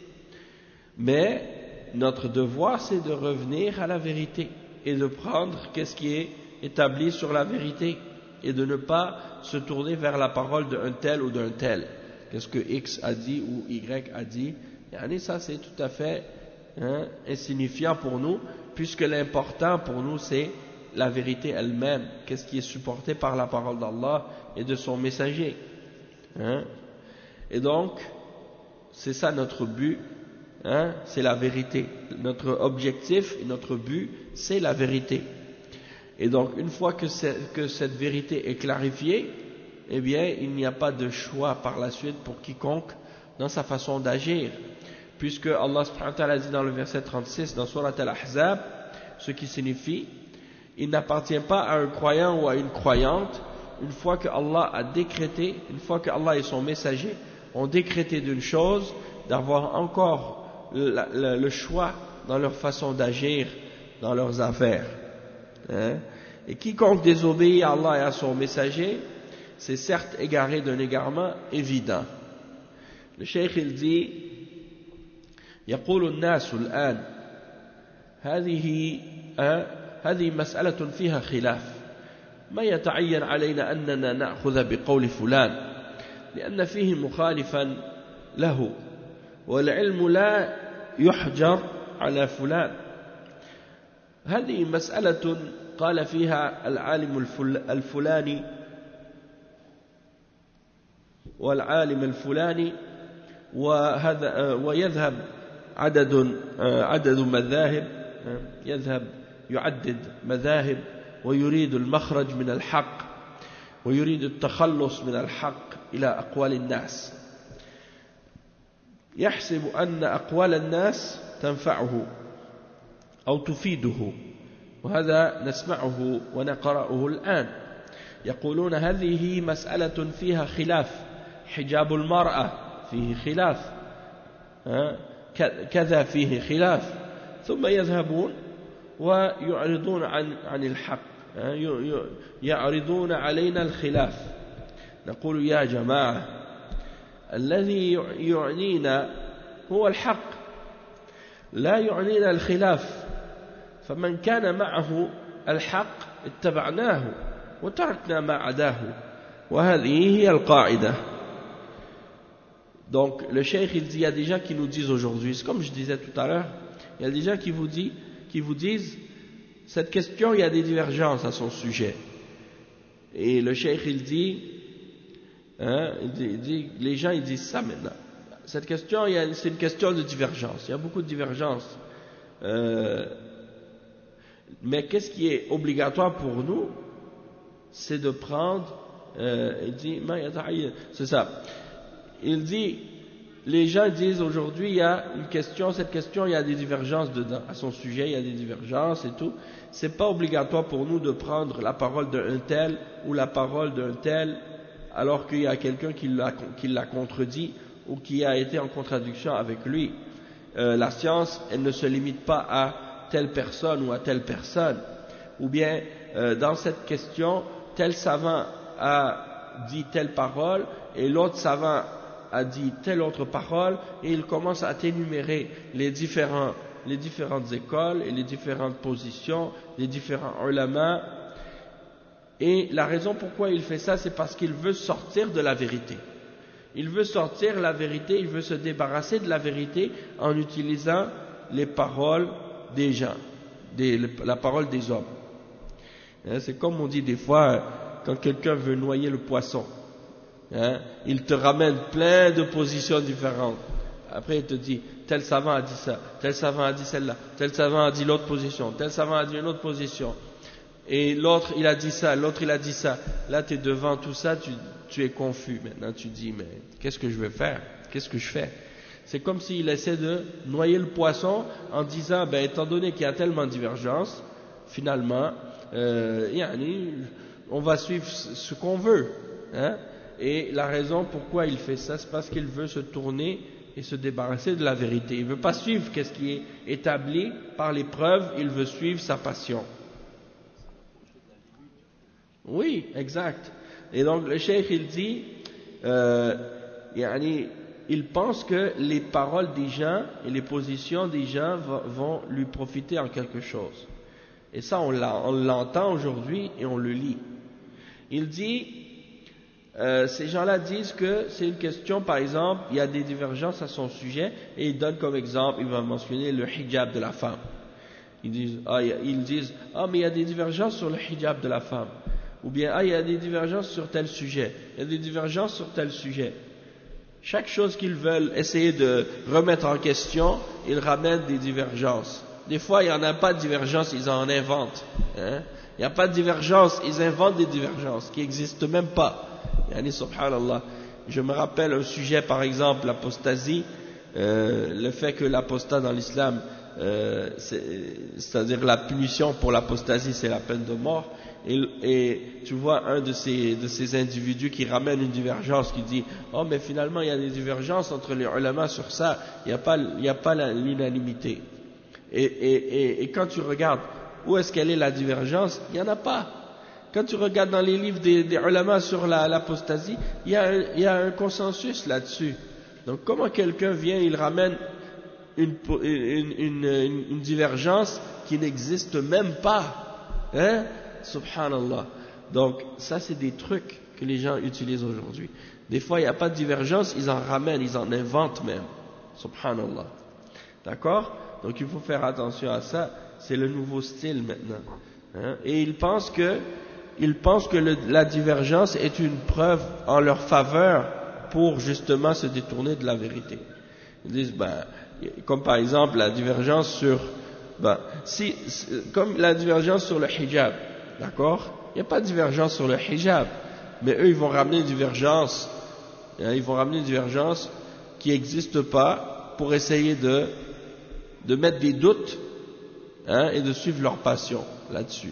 Mais notre devoir, c'est de revenir à la vérité et de prendre qu'est-ce qui est établi sur la vérité et de ne pas se tourner vers la parole d'un tel ou d'un tel. Qu'est-ce que X a dit ou Y a dit, et ça c'est tout à fait hein, insignifiant pour nous, puisque l'important pour nous c'est la vérité elle-même, qu'est-ce qui est supporté par la parole d'Allah et de son messager. Hein? Et donc, c'est ça notre but, hein, c'est la vérité. Notre objectif et notre but, c'est la vérité. Et donc, une fois que, que cette vérité est clarifiée, eh bien, il n'y a pas de choix par la suite pour quiconque dans sa façon d'agir. Puisque Allah subhanahu wa ta'ala dit dans le verset trente-six, dans Surat Al-Ahzab, ce qui signifie, il n'appartient pas à un croyant ou à une croyante, une fois que Allah a décrété, une fois que Allah et son messager ont décrété d'une chose, d'avoir encore le, le, le choix dans leur façon d'agir, dans leurs affaires. Hein? Et quiconque désobéit à Allah et à son messager, c'est certes égaré d'un égarement évident. Le cheikh il dit يقول الناس الآن هذه هذه مسألة فيها خلاف ما يتعين علينا أننا نأخذ بقول فلان لأن فيه مخالفا له والعلم لا يحجر على فلان. هذه مسألة قال فيها العالم الفلاني والعالم الفلاني وهذا ويذهب عدد عدد مذاهب يذهب يعدد مذاهب ويريد المخرج من الحق ويريد التخلص من الحق إلى أقوال الناس يحسب أن أقوال الناس تنفعه أو تفيده وهذا نسمعه ونقرأه الآن. يقولون هذه مسألة فيها خلاف، حجاب المرأة فيه خلاف، كذا فيه خلاف، ثم يذهبون ويعرضون عن عن الحق، يعرضون علينا الخلاف. نقول يا جماعة الذي يعنينا هو الحق لا يعنينا الخلاف، فمن كان معه الحق اتبعناه وتركنا ما عداه وهذه هي القاعدة. Donc le cheikh il dit, il y a des gens qui nous disent aujourd'hui, c'est comme je disais tout à l'heure, il y a des gens qui vous disent, qui vous disent cette question il y a des divergences à son sujet, et le cheikh il dit, hein, il dit, il dit les gens ils disent ça maintenant, cette question c'est une question de divergence, il y a beaucoup de divergences, euh, mais qu'est-ce qui est obligatoire pour nous, c'est de prendre, euh, il dit, c'est ça. Il dit, les gens disent aujourd'hui il y a une question, cette question il y a des divergences dedans, à son sujet il y a des divergences et tout. C'est pas obligatoire pour nous de prendre la parole d'un tel ou la parole d'un tel alors qu'il y a quelqu'un qui l'a, qui l'a contredit ou qui a été en contradiction avec lui. Euh, la science elle ne se limite pas à telle personne ou à telle personne. ou bien euh, dans cette question, tel savant a dit telle parole et l'autre savant a dit telle autre parole, et il commence à t'énumérer les différents, les différentes écoles et les différentes positions, les différents ulama. Et la raison pourquoi il fait ça, c'est parce qu'il veut sortir de la vérité. Il veut sortir la vérité, il veut se débarrasser de la vérité en utilisant les paroles des gens, des, la parole des hommes. C'est comme on dit des fois, quand quelqu'un veut noyer le poisson, hein, il te ramène plein de positions différentes. Après il te dit, tel savant a dit ça, tel savant a dit celle-là, tel savant a dit l'autre position, tel savant a dit une autre position. Et l'autre il a dit ça, l'autre il a dit ça. Là tu es devant tout ça, tu, tu es confus. Maintenant tu dis, mais qu'est-ce que je vais faire? Qu'est-ce que je fais? C'est comme s'il essaie de noyer le poisson en disant, ben étant donné qu'il y a tellement de divergences, finalement, euh, yani, on va suivre ce qu'on veut. Hein? Et la raison pourquoi il fait ça, c'est parce qu'il veut se tourner et se débarrasser de la vérité. Il ne veut pas suivre ce qui est établi par les preuves, il veut suivre sa passion. Oui, exact. Et donc le cheikh il dit, euh, yani, il pense que les paroles des gens et les positions des gens vont lui profiter en quelque chose. Et ça on l'entend aujourd'hui et on le lit. Il dit, euh, ces gens-là disent que c'est une question, par exemple, il y a des divergences à son sujet, et il donne comme exemple, il va mentionner le hijab de la femme. Ils disent, ah, ils disent, ah mais il y a des divergences sur le hijab de la femme. Ou bien, ah il y a des divergences sur tel sujet, il y a des divergences sur tel sujet. Chaque chose qu'ils veulent essayer de remettre en question, ils ramènent des divergences. Des fois, il n'y en a pas de divergences, ils en inventent. Hein? Il n'y a pas de divergences, ils inventent des divergences qui n'existent même pas. Yani, subhanallah. Je me rappelle un sujet, par exemple, l'apostasie, euh, le fait que l'apostat dans l'islam, euh, c'est-à-dire la punition pour l'apostasie, c'est la peine de mort. Et, et tu vois un de ces, de ces individus qui ramène une divergence, qui dit « Oh, mais finalement, il y a des divergences entre les ulama sur ça, il n'y a pas, il n'y a pas l'unanimité. » Et, et, et, et quand tu regardes où est-ce qu'elle est la divergence, il n'y en a pas. Quand tu regardes dans les livres des, des ulama sur l'apostasie, il y a un, il y a un consensus là-dessus. Donc comment quelqu'un vient, il ramène une, une, une, une, une divergence qui n'existe même pas, hein? Subhanallah. Donc ça c'est des trucs que les gens utilisent aujourd'hui. Des fois il n'y a pas de divergence, ils en ramènent, ils en inventent même. Subhanallah. D'accord? Donc il faut faire attention à ça. C'est le nouveau style maintenant. Hein? Et ils pensent que, ils pensent que le, la divergence est une preuve en leur faveur pour justement se détourner de la vérité. Ils disent, ben, comme par exemple la divergence sur, ben, si, comme la divergence sur le hijab. D'accord? Il n'y a pas de divergence sur le hijab, mais eux ils vont ramener une divergence, hein, ils vont ramener une divergence qui n'existe pas pour essayer de, de mettre des doutes, hein, et de suivre leur passion là-dessus.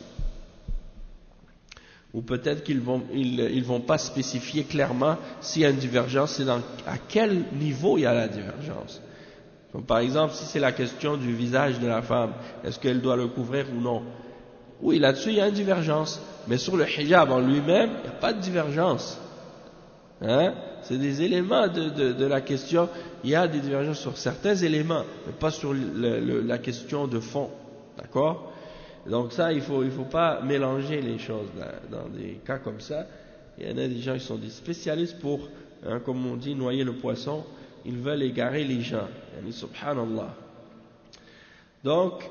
Ou peut-être qu'ils vont, ils, ils vont pas spécifier clairement s'il y a une divergence, c'est dans, à quel niveau il y a la divergence. Donc, par exemple, si c'est la question du visage de la femme, est-ce qu'elle doit le couvrir ou non? Oui, là-dessus, il y a une divergence. Mais sur le hijab en lui-même, il n'y a pas de divergence. Hein? C'est des éléments de, de, de la question. Il y a des divergences sur certains éléments, mais pas sur le, le, la question de fond. D'accord? Donc ça, il ne faut, il faut pas mélanger les choses dans, dans des cas comme ça. Il y en a des gens qui sont des spécialistes pour, hein, comme on dit, noyer le poisson. Ils veulent égarer les gens. Yani, subhanallah. Donc,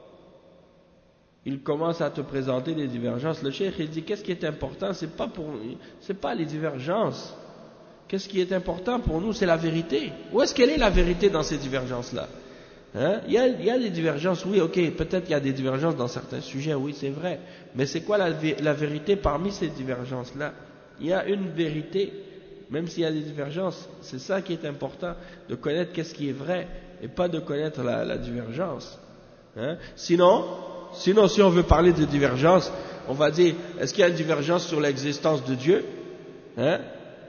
il commence à te présenter des divergences. Le cheikh il dit qu'est-ce qui est important, c'est pas pour, c'est pas les divergences. Qu'est-ce qui est important pour nous, c'est la vérité. Où est-ce qu'elle est la vérité dans ces divergences-là? Hein? Il y a, il y a des divergences, oui, ok, peut-être qu'il y a des divergences dans certains sujets, oui, c'est vrai. Mais c'est quoi la, la vérité parmi ces divergences-là? Il y a une vérité, même s'il y a des divergences. C'est ça qui est important, de connaître qu'est-ce qui est vrai et pas de connaître la, la divergence. Hein? Sinon. Sinon, si on veut parler de divergence, on va dire, est-ce qu'il y a une divergence sur l'existence de Dieu? Hein?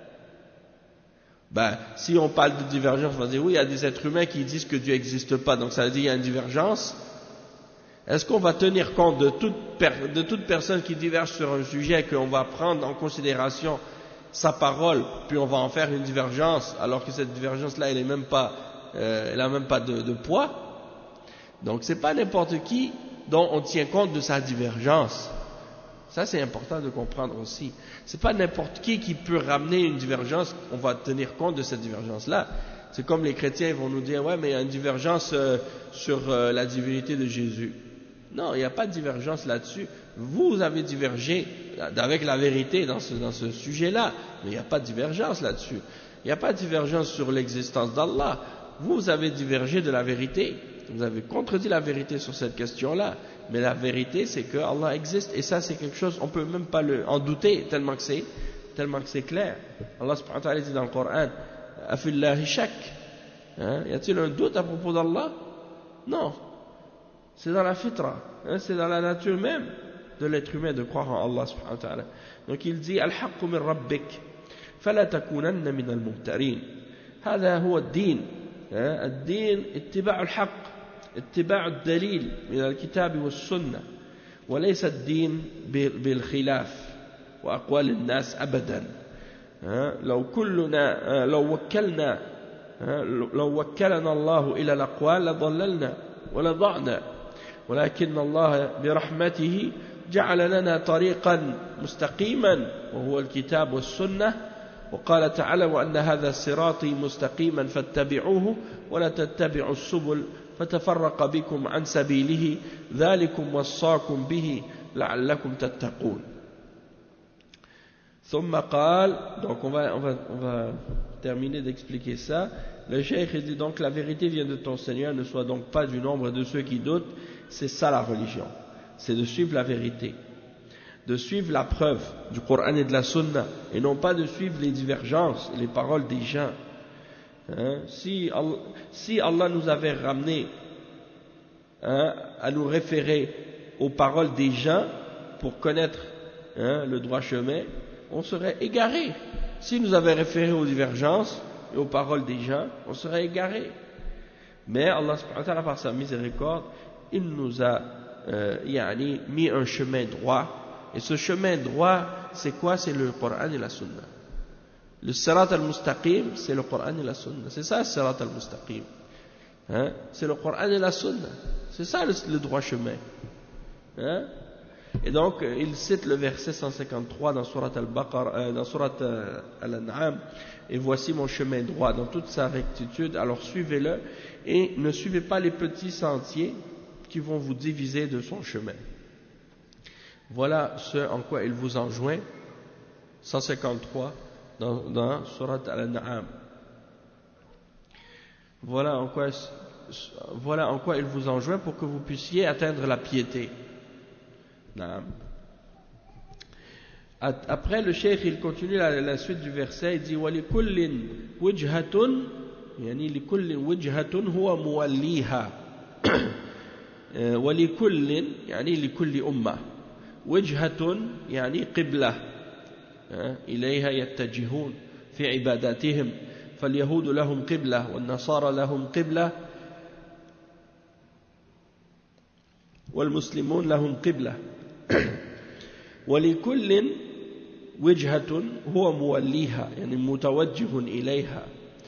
Ben, si on parle de divergence, on va dire, oui, il y a des êtres humains qui disent que Dieu n'existe pas, donc ça veut dire qu'il y a une divergence. Est-ce qu'on va tenir compte de toute, per- de toute personne qui diverge sur un sujet, qu'on va prendre en considération sa parole, puis on va en faire une divergence, alors que cette divergence-là, elle est même pas, euh, elle a même pas de, de poids? Donc c'est pas n'importe qui dont on tient compte de sa divergence. Ça c'est important de comprendre aussi. C'est pas n'importe qui qui peut ramener une divergence, on va tenir compte de cette divergence-là. C'est comme les chrétiens vont nous dire, ouais, mais il y a une divergence euh, sur euh, la divinité de Jésus. Non, il n'y a pas de divergence là-dessus. Vous avez divergé avec la vérité dans ce, dans ce sujet-là, mais il n'y a pas de divergence là-dessus. Il n'y a pas de divergence sur l'existence d'Allah. Vous avez divergé de la vérité. Vous avez contredit la vérité sur cette question-là. Mais la vérité, c'est que Allah existe. Et ça, c'est quelque chose, on ne peut même pas le, en douter, tellement que c'est, tellement que c'est clair. Allah subhanahu wa ta'ala dit dans le Coran, Afillahi shak. Hein? Y a-t-il un doute à propos d'Allah? Non. C'est dans la fitra, hein, c'est dans la nature même de l'être humain de croire en Allah subhanahu wa ta'ala. Donc il dit Al-haqqu min rabbik fala takunanna min al-mumtarin. هذا هو الدين. الدين اتباع الحق اتباع الدليل من الكتاب والسنة وليس الدين بالخلاف وأقوال الناس أبدا. لو كلنا لو وكلنا لو وكلنا الله إلى الأقوال لضللنا ولضعنا ولكن الله برحمته جعل لنا طريقا مستقيما وهو الكتاب والسنة وقال تعالى وأن هذا صراطي مستقيما فاتبعوه ولا تتبعوا السبل فتفرق بكم عن سبيله ذلكم وصاكم به لعلكم تتقون. ثم قال, donc on va, on va, on va terminer d'expliquer ça. Le cheikh dit donc la vérité vient de ton Seigneur, ne sois donc pas du nombre de ceux qui doutent. C'est ça la religion, c'est de suivre la vérité, de suivre la preuve du Coran et de la Sunna, et non pas de suivre les divergences et les paroles des gens. Hein? Si, Allah, si Allah nous avait ramené hein, à nous référer aux paroles des gens pour connaître hein, le droit chemin, on serait égaré. S'il nous avait référé aux divergences et aux paroles des gens, on serait égaré. Mais Allah subhanahu wa ta'ala, par sa miséricorde, il nous a euh, yani, mis un chemin droit. Et ce chemin droit, c'est quoi? C'est le Coran et la Sunna. Le Sirat al-Mustaqim, c'est le Coran et la Sunna. C'est ça le Sirat al-Mustaqim. Hein? C'est le Coran et la Sunna. C'est ça le, le droit chemin. Hein? Et donc, il cite le verset cent cinquante-trois dans Surat al-Baqarah, euh, dans Surat euh, al-An'am. Et voici mon chemin droit dans toute sa rectitude. Alors suivez-le et ne suivez pas les petits sentiers qui vont vous diviser de son chemin. Voilà ce en quoi il vous enjoint. cent cinquante-trois dans, dans Surat al-An'am. Voilà en quoi, voilà en quoi il vous enjoint pour que vous puissiez atteindre la piété. Après le cheikh il continue la, la suite du verset, il dit وَلِكُلٍّ وِجْهَةٌ يعني لكل وجهة هو موليها ولكل يعني لكل أمة وجهة يعني قبلة إليها يتجهون في عباداتهم فاليهود لهم قبلة والنصارى لهم قبلة والمسلمون لهم قبلة ولكل وجهة هو موليها يعني متوجه إليها.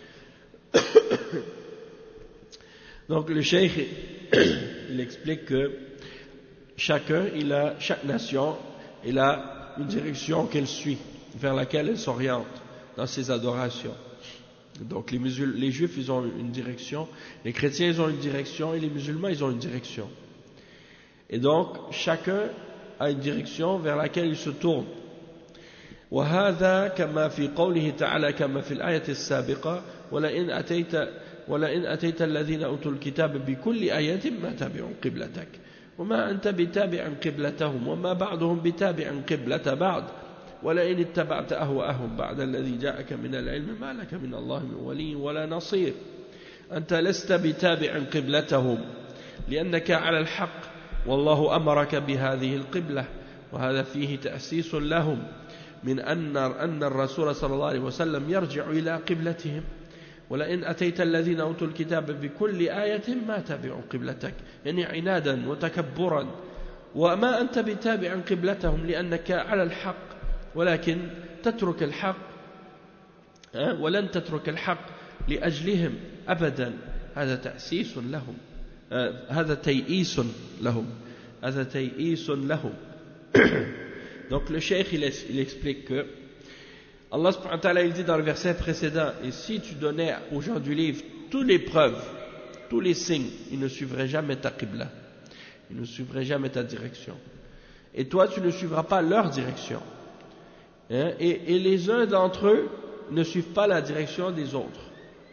Donc le cheikh il explique que chacun il a, chaque nation il a une direction qu'elle suit, vers laquelle elle s'oriente dans ses adorations. Donc les, musul, les juifs ils ont une direction, les chrétiens ils ont une direction et les musulmans ils ont une direction. Et donc chacun a une direction vers laquelle il se tourne. وهذا كما في قوله تعالى كما في الآية السابقة ولئن أتيت ولئن أتيت الذين أوتوا الكتاب بكل آية ما تبعوا قبلتك وما أنت بتابع قبلتهم وما بعضهم بتابع قبلة بعض ولئن اتبعت أهواءهم بعد الذي جاءك من العلم ما لك من الله من ولي ولا نصير أنت لست بتابع قبلتهم لأنك على الحق والله أمرك بهذه القبلة وهذا فيه تأسيس لهم من أن أن الرسول صلى الله عليه وسلم يرجع إلى قبلتهم ولئن أتيت الذين أوتوا الكتاب بكل آية ما تبعوا قبلتك يعني عنادا وتكبرا وما أنت بتابع قبلتهم لأنك على الحق ولكن تترك الحق ولن تترك الحق لأجلهم أبدا هذا تأسيس لهم هذا تيئيس لهم هذا تيئيس لهم. Donc le cheikh il, il explique que Allah subhanahu wa ta'ala il dit dans le verset précédent et si tu donnais aux gens du livre toutes les preuves, tous les signes, ils ne suivraient jamais ta qibla, ils ne suivraient jamais ta direction et toi tu ne suivras pas leur direction hein? et, et les uns d'entre eux ne suivent pas la direction des autres.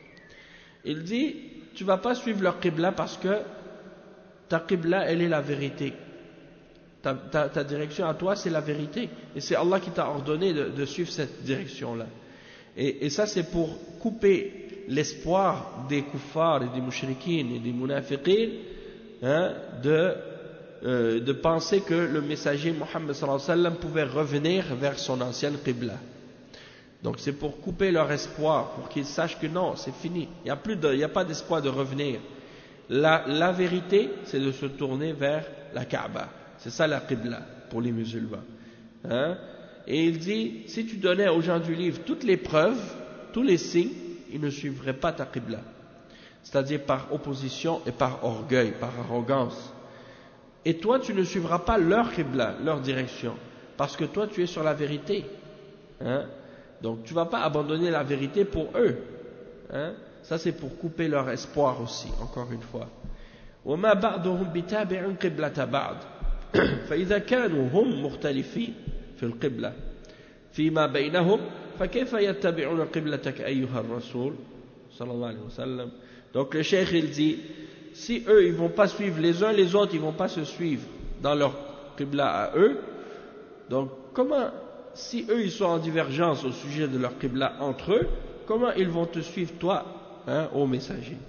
Il dit tu ne vas pas suivre leur qibla parce que ta qibla elle est la vérité. Ta, ta, ta direction à toi c'est la vérité et c'est Allah qui t'a ordonné de, de suivre cette direction là et, et ça c'est pour couper l'espoir des kuffars et des mushrikines et des munafiqines hein, de, euh, de penser que le messager Mohammed sallallahu alayhi wa sallam pouvait revenir vers son ancienne qibla. Donc c'est pour couper leur espoir, pour qu'ils sachent que non, c'est fini, il n'y a, plus de, il n'y a pas d'espoir de revenir. La, la vérité c'est de se tourner vers la Kaaba. C'est ça la qibla pour les musulmans. Hein? Et il dit, si tu donnais aux gens du livre toutes les preuves, tous les signes, ils ne suivraient pas ta qibla. C'est-à-dire par opposition et par orgueil, par arrogance. Et toi, tu ne suivras pas leur qibla, leur direction, parce que toi, tu es sur la vérité. Hein? Donc, tu ne vas pas abandonner la vérité pour eux. Hein? Ça, c'est pour couper leur espoir aussi, encore une fois. وَمَا بَعْضُهُمْ بِتَابِعٍ قِبْلَةَ بَعْضٍ فإذا كانوا هم مختلفين في القبلة فيما بينهم فكيف يتبعون قبلتك أيها الرسول صلى الله عليه وسلم. Donc le cheikh il dit si eux ils vont pas suivre les uns les autres ils vont pas se suivre dans leur qibla à eux donc comment si eux ils sont en divergence au sujet de leur qibla entre eux comment ils vont te suivre toi hein, ô messager.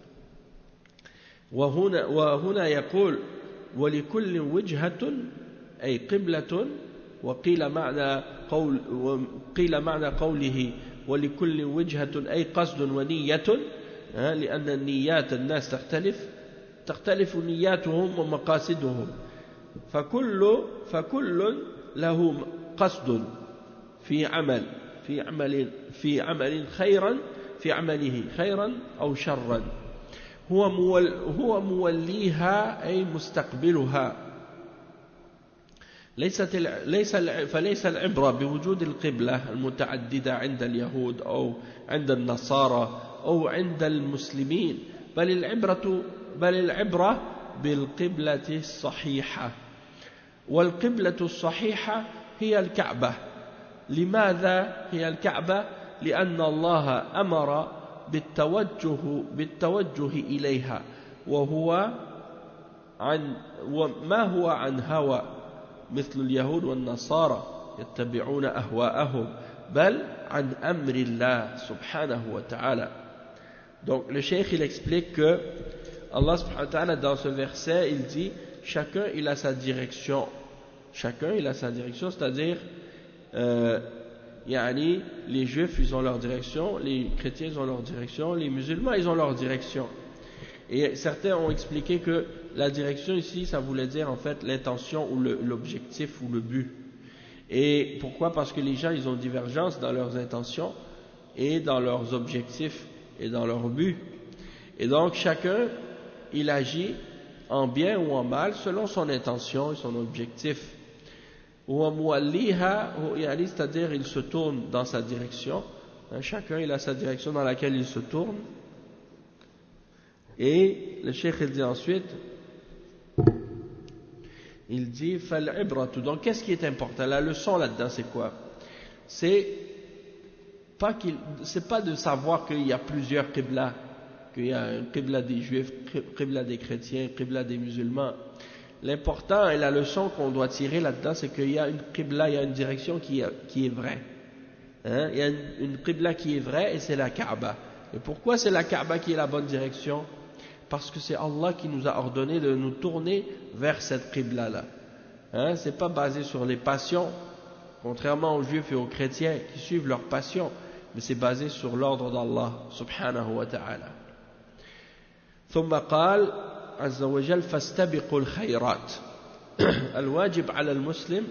وهنا وهنا يقول ولكل وجهة أي قبلة وقيل معنى قول وقيل معنى قوله ولكل وجهة أي قصد ونية لأن النيات الناس تختلف تختلف نياتهم ومقاصدهم فكل فكل له قصد في عمل في عمل في عمل خيرا في عمله خيرا أو شرا هو مول هو موليها أي مستقبلها ليست ليس فليس العبرة بوجود القبلة المتعددة عند اليهود أو عند النصارى أو عند المسلمين بل العبرة بل العبرة بالقبلة الصحيحة والقبلة الصحيحة هي الكعبة. لماذا هي الكعبة؟ لأن الله أمر بالتوجه بالتوجه إليها وهو عن وما هو عن هوى مثل اليهود والنصارى يتبعون أهواءهم بل عن أمر الله سبحانه وتعالى. Donc le cheikh il explique que Allah subhanahu wa ta'ala dans ce verset il dit chacun il a sa direction chacun il a sa direction c'est-à-dire euh, Yani, les juifs ils ont leur direction, les chrétiens ils ont leur direction, les musulmans ils ont leur direction. Et certains ont expliqué que la direction ici ça voulait dire en fait l'intention ou l'objectif ou le but. Et pourquoi? Parce que les gens ils ont divergence dans leurs intentions et dans leurs objectifs et dans leurs buts. Et donc chacun il agit en bien ou en mal selon son intention et son objectif. C'est-à-dire il se tourne dans sa direction hein, chacun il a sa direction dans laquelle il se tourne et le cheikh il dit ensuite il dit donc qu'est-ce qui est important, la leçon là-dedans c'est quoi? C'est pas, qu'il, c'est pas de savoir qu'il y a plusieurs qibla, qu'il y a un qibla des juifs, qibla des chrétiens, qibla des musulmans. L'important et la leçon qu'on doit tirer là-dedans, c'est qu'il y a une qibla, il y a une direction qui est, qui est vraie. Hein? Il y a une, une qibla qui est vraie et c'est la Kaaba. Et pourquoi c'est la Kaaba qui est la bonne direction? Parce que c'est Allah qui nous a ordonné de nous tourner vers cette qibla-là. Hein? C'est pas basé sur les passions, contrairement aux juifs et aux chrétiens qui suivent leurs passions. mais c'est basé sur l'ordre d'Allah subhanahu wa ta'ala. ثم قال عز وجل فاستبقوا الخيرات. الواجب على المسلم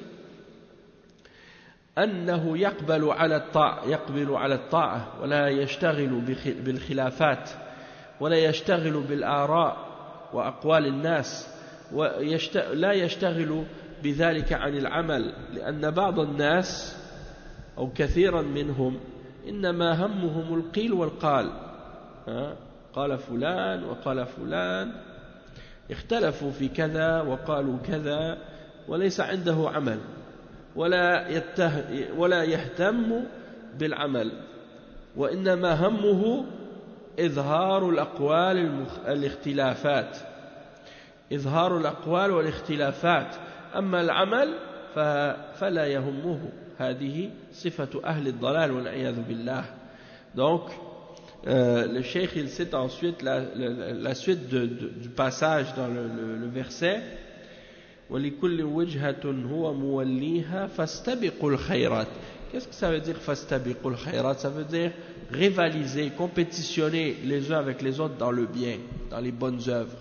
أنه يقبل على الطاعة يقبل على الطاعة ولا يشتغل بالخلافات ولا يشتغل بالآراء وأقوال الناس ولا يشتغل بذلك عن العمل، لأن بعض الناس أو كثيرا منهم إنما همهم القيل والقال، قال فلان وقال فلان، اختلفوا في كذا وقالوا كذا، وليس عنده عمل ولا يته ولا يهتم بالعمل، وإنما همه إظهار الأقوال المخ... الاختلافات إظهار الأقوال والاختلافات، أما العمل ف... فلا يهمه. هذه صفة أهل الضلال والعياذ بالله. Donc euh, le cheikh il cite ensuite la, la, la suite de, de, du passage dans le, le, le verset وَلِكُلِّ وِجْهَةٌ هُوَ مُوَلِّيهَا فَاسْتَبِقُوا الْخَيْرَاتِ. Qu'est-ce que ça veut dire فَاسْتَبِقُوا الْخَيْرَاتِ? Ça veut dire rivaliser, compétitionner les uns avec les autres dans le bien, dans les bonnes œuvres.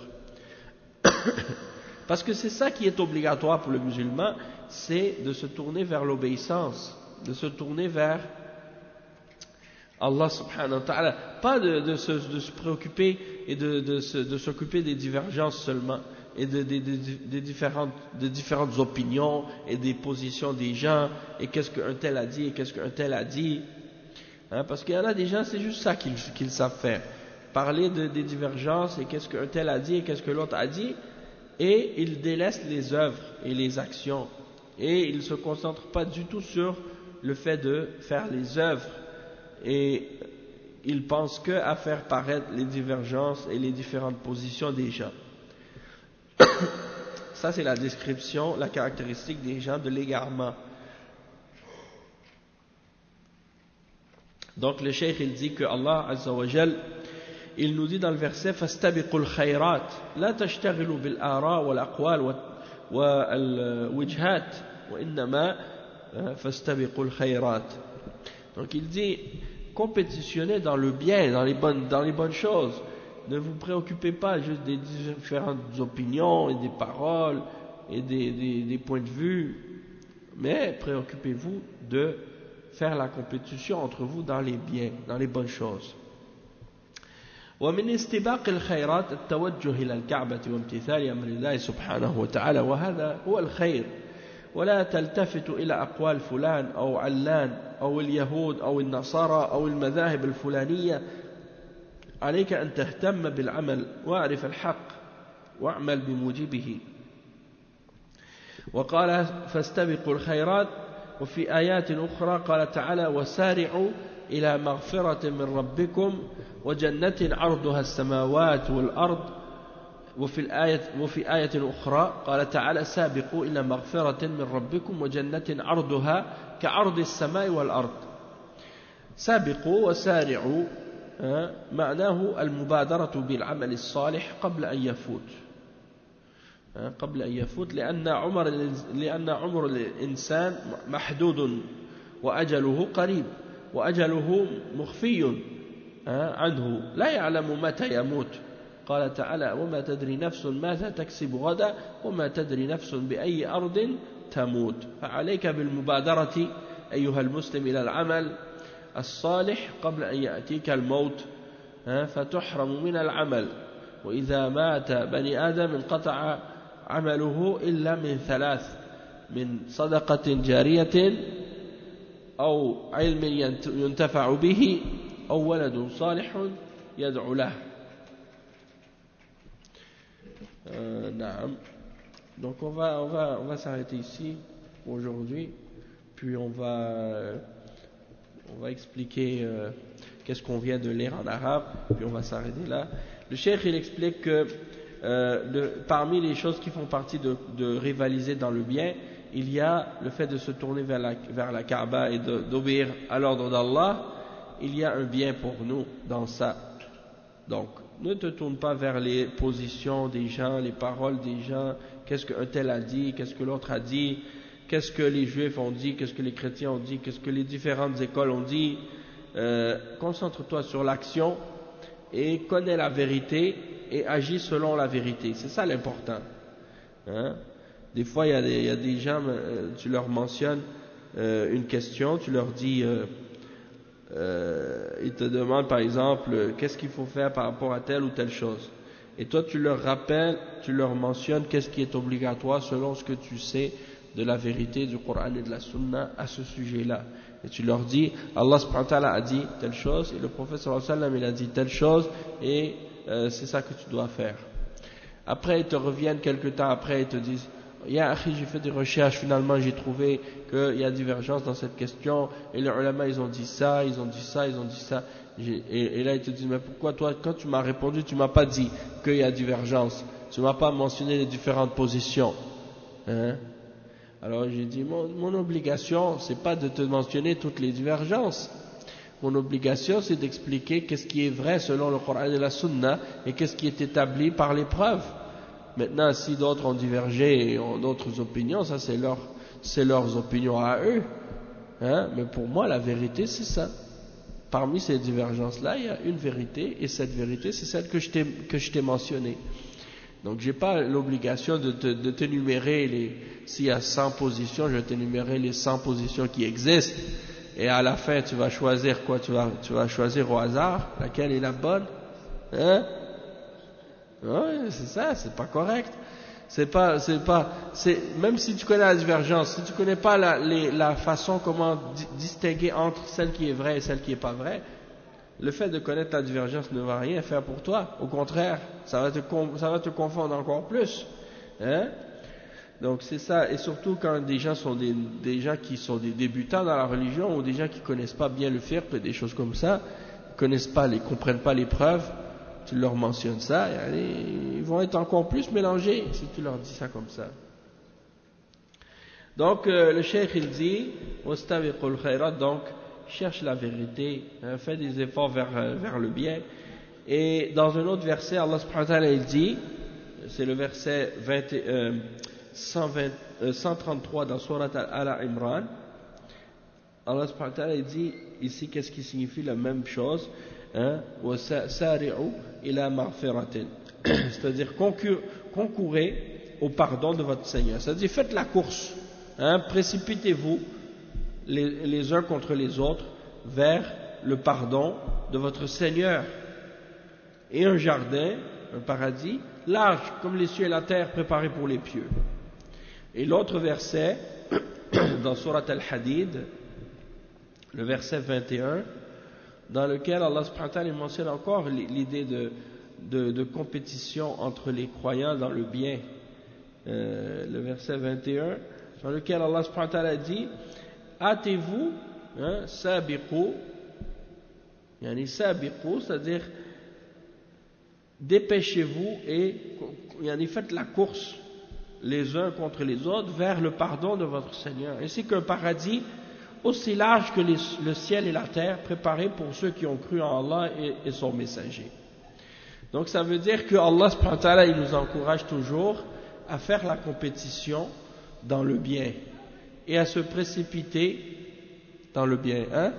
Parce que c'est ça qui est obligatoire pour le musulman, c'est de se tourner vers l'obéissance, de se tourner vers Allah subhanahu wa ta'ala, pas de, de, se, de se préoccuper et de, de, de, de s'occuper des divergences seulement et de, de, de, de, différentes, de différentes opinions et des positions des gens et qu'est-ce qu'un tel a dit et qu'est-ce qu'un tel a dit, hein, parce qu'il y en a des gens c'est juste ça qu'ils, qu'ils savent faire, parler de, des divergences et qu'est-ce qu'un tel a dit et qu'est-ce que l'autre a dit, et ils délaissent les œuvres et les actions et ils ne se concentrent pas du tout sur le fait de faire les œuvres, et ils pensent que à faire paraître les divergences et les différentes positions des gens. Ça c'est la description, la caractéristique des gens de l'égarement. Donc le cheikh il dit que Allah azza wa jal, il nous dit dans le verset فاستبقوا الخيرات لا تشتغلوا بالآراء والأقوال والوجهات وإنما فاستبقوا الخيرات. Donc il dit compétitionnez dans le bien, dans les bonnes, dans les bonnes choses. Ne vous préoccupez pas juste des différentes opinions et des paroles et des, des, des points de vue, mais préoccupez-vous de faire la compétition entre vous dans les biens, dans les bonnes choses. ومن استباق الخيرات التوجه إلى الكعبة وامتثال أمر الله سبحانه وتعالى، وهذا هو الخير، ولا تلتفت إلى أقوال فلان أو علان أو اليهود أو النصارى أو المذاهب الفلانية. عليك أن تهتم بالعمل واعرف الحق واعمل بموجبه. وقال فاستبقوا الخيرات. وفي آيات أخرى قال تعالى وسارعوا إلى مغفرة من ربكم وجنة عرضها السماوات والأرض. وفي الآية وفي آية أخرى قال تعالى سابقوا إلى مغفرة من ربكم وجنة عرضها كعرض السماء والأرض. سابقوا وسارعوا معناه المبادرة بالعمل الصالح قبل أن يفوت قبل أن يفوت لأن عمر لأن عمر الإنسان محدود وأجله قريب وأجله مخفي عنه لا يعلم متى يموت. قال تعالى وما تدري نفس ماذا تكسب غدا وما تدري نفس بأي أرض تموت. فعليك بالمبادرة أيها المسلم إلى العمل الصالح قبل أن يأتيك الموت فتحرم من العمل. وإذا مات بني آدم انقطع عمله إلا من ثلاث: من صدقة جارية أو علم ينتفع به أو ولد صالح يدعو له. Euh, Donc on va, on va, on va s'arrêter ici aujourd'hui, puis on va, on va expliquer euh, qu'est-ce qu'on vient de lire en arabe, puis on va s'arrêter là. Le cheikh il explique que euh, le, parmi les choses qui font partie de, de rivaliser dans le bien, il y a le fait de se tourner vers la, vers la Kaaba et de, d'obéir à l'ordre d'Allah. Il y a un bien pour nous dans ça. Donc ne te tourne pas vers les positions des gens, les paroles des gens, qu'est-ce qu'un tel a dit, qu'est-ce que l'autre a dit, qu'est-ce que les juifs ont dit, qu'est-ce que les chrétiens ont dit, qu'est-ce que les différentes écoles ont dit, euh, concentre-toi sur l'action et connais la vérité et agis selon la vérité. C'est ça l'important. Hein? Des fois, il y a des, il y a des gens, euh, tu leur mentionnes euh, une question, tu leur dis, euh, euh, ils te demandent par exemple, euh, qu'est-ce qu'il faut faire par rapport à telle ou telle chose. Et toi, tu leur rappelles, tu leur mentionnes qu'est-ce qui est obligatoire selon ce que tu sais de la vérité du Coran et de la Sunna à ce sujet-là. Et tu leur dis, Allah subhanahu wa ta'ala a dit telle chose, et le prophète sallallahu alayhi wa sallam il a dit telle chose, et euh, c'est ça que tu dois faire. Après, ils te reviennent quelque temps après, ils te disent, ya akhi, j'ai fait des recherches, finalement j'ai trouvé qu'il y a divergence dans cette question, et les ulama ils ont dit ça, ils ont dit ça, ils ont dit ça. Et, et là ils te disent, mais pourquoi toi, quand tu m'as répondu, tu m'as pas dit qu'il y a divergence, tu m'as pas mentionné les différentes positions, hein? Alors j'ai dit, mon, mon obligation, c'est pas de te mentionner toutes les divergences. Mon obligation, c'est d'expliquer qu'est-ce qui est vrai selon le Coran et la Sunna et qu'est-ce qui est établi par les preuves. Maintenant, si d'autres ont divergé et ont d'autres opinions, ça c'est leur, c'est leurs opinions à eux. Hein? Mais pour moi, la vérité, c'est ça. Parmi ces divergences-là, il y a une vérité, et cette vérité, c'est celle que je t'ai, que je t'ai mentionnée. Donc, j'ai pas l'obligation de, de, de t'énumérer les, s'il y a cent positions, je vais t'énumérer les cent positions qui existent, et à la fin, tu vas choisir quoi? Tu vas, tu vas choisir au hasard, laquelle est la bonne? Hein? Ouais, c'est ça, c'est pas correct. C'est pas, c'est pas, c'est, même si tu connais la divergence, si tu connais pas la, les, la façon comment di distinguer entre celle qui est vraie et celle qui est pas vraie, le fait de connaître la divergence ne va rien faire pour toi. Au contraire, ça va te, ça va te confondre encore plus. Hein? Donc c'est ça, et surtout quand des gens sont des, des gens qui sont des débutants dans la religion ou des gens qui connaissent pas bien le fiqh, des choses comme ça, connaissent pas, les comprennent pas les preuves. Tu leur mentionnes ça, ils vont être encore plus mélangés si tu leur dis ça comme ça. Donc euh, le cheikh il dit, wastabiqul khairat, donc cherche la vérité, hein, fais des efforts vers, vers le bien. Et dans un autre verset, Allah subhanahu wa ta'ala il dit, c'est le verset vingt, euh, cent vingt, euh, cent trente-trois dans Surat Al-Imran, Allah subhanahu wa ta'ala il dit ici qu'est-ce qui signifie la même chose, hein, c'est-à-dire concourez au pardon de votre Seigneur, c'est-à-dire faites la course, hein, précipitez-vous les, les uns contre les autres vers le pardon de votre Seigneur, et un jardin, un paradis large comme les cieux et la terre préparés pour les pieux. Et l'autre verset dans Surat Al-Hadid, le verset vingt et un, dans lequel Allah subhanahu wa ta'ala mentionne encore l'idée de, de, de compétition entre les croyants dans le bien. Euh, le verset vingt et un, dans lequel Allah subhanahu wa ta'ala dit, hâtez-vous, hein, sabiqu, yani sabiqu, c'est-à-dire dépêchez-vous et yani faites la course les uns contre les autres vers le pardon de votre Seigneur, ainsi qu'un paradis aussi large que les, le ciel et la terre, préparé pour ceux qui ont cru en Allah et, et son messager. Donc ça veut dire que Allah subhanahu wa ta'ala, il nous encourage toujours à faire la compétition dans le bien et à se précipiter dans le bien. Hein?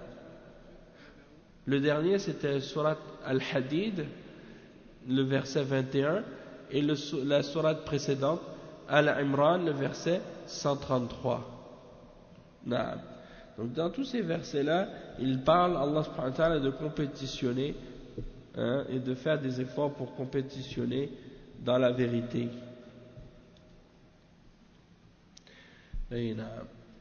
Le dernier c'était Surat Al-Hadid, le verset vingt et un, et le, la Surat précédente, Al-Imran, le verset cent trente-trois. Naam. Donc dans tous ces versets-là, il parle, Allah subhanahu wa ta'ala, de compétitionner, hein, et de faire des efforts pour compétitionner dans la vérité. Et, naam.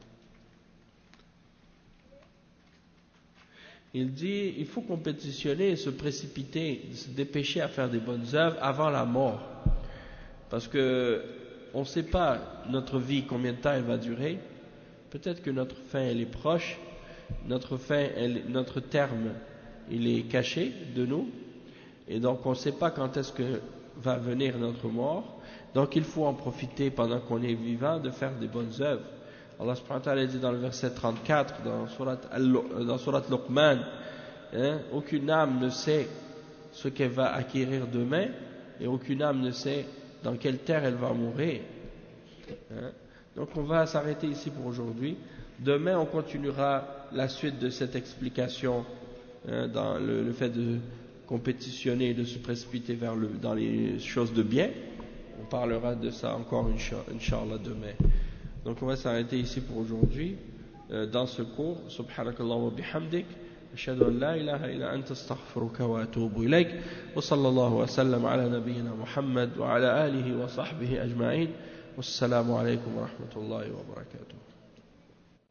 Il dit, il faut compétitionner et se précipiter, se dépêcher à faire des bonnes œuvres avant la mort. Parce que on ne sait pas notre vie, combien de temps elle va durer. Peut-être que notre fin, elle est proche, notre fin, elle, notre terme, il est caché de nous, et donc on ne sait pas quand est-ce que va venir notre mort. Donc il faut en profiter pendant qu'on est vivant de faire des bonnes œuvres. Allah subhanahu wa ta'ala dit dans le verset trente-quatre, dans Surat, dans Surat Luqman, hein, aucune âme ne sait ce qu'elle va acquérir demain, et aucune âme ne sait dans quelle terre elle va mourir. Hein. Donc on va s'arrêter ici pour aujourd'hui. Demain, on continuera la suite de cette explication hein, dans le, le fait de compétitionner et de se précipiter vers le, dans les choses de bien. On parlera de ça encore, Inch'Allah, demain. Donc, on va s'arrêter ici pour aujourd'hui, euh, dans ce cours. Subhanakallah wa bihamdik. أشهد أن لا إله إلا أنت استغفرك وأتوب إليك وصلى الله وسلم على نبينا محمد وعلى آله وصحبه أجمعين والسلام عليكم ورحمة الله وبركاته.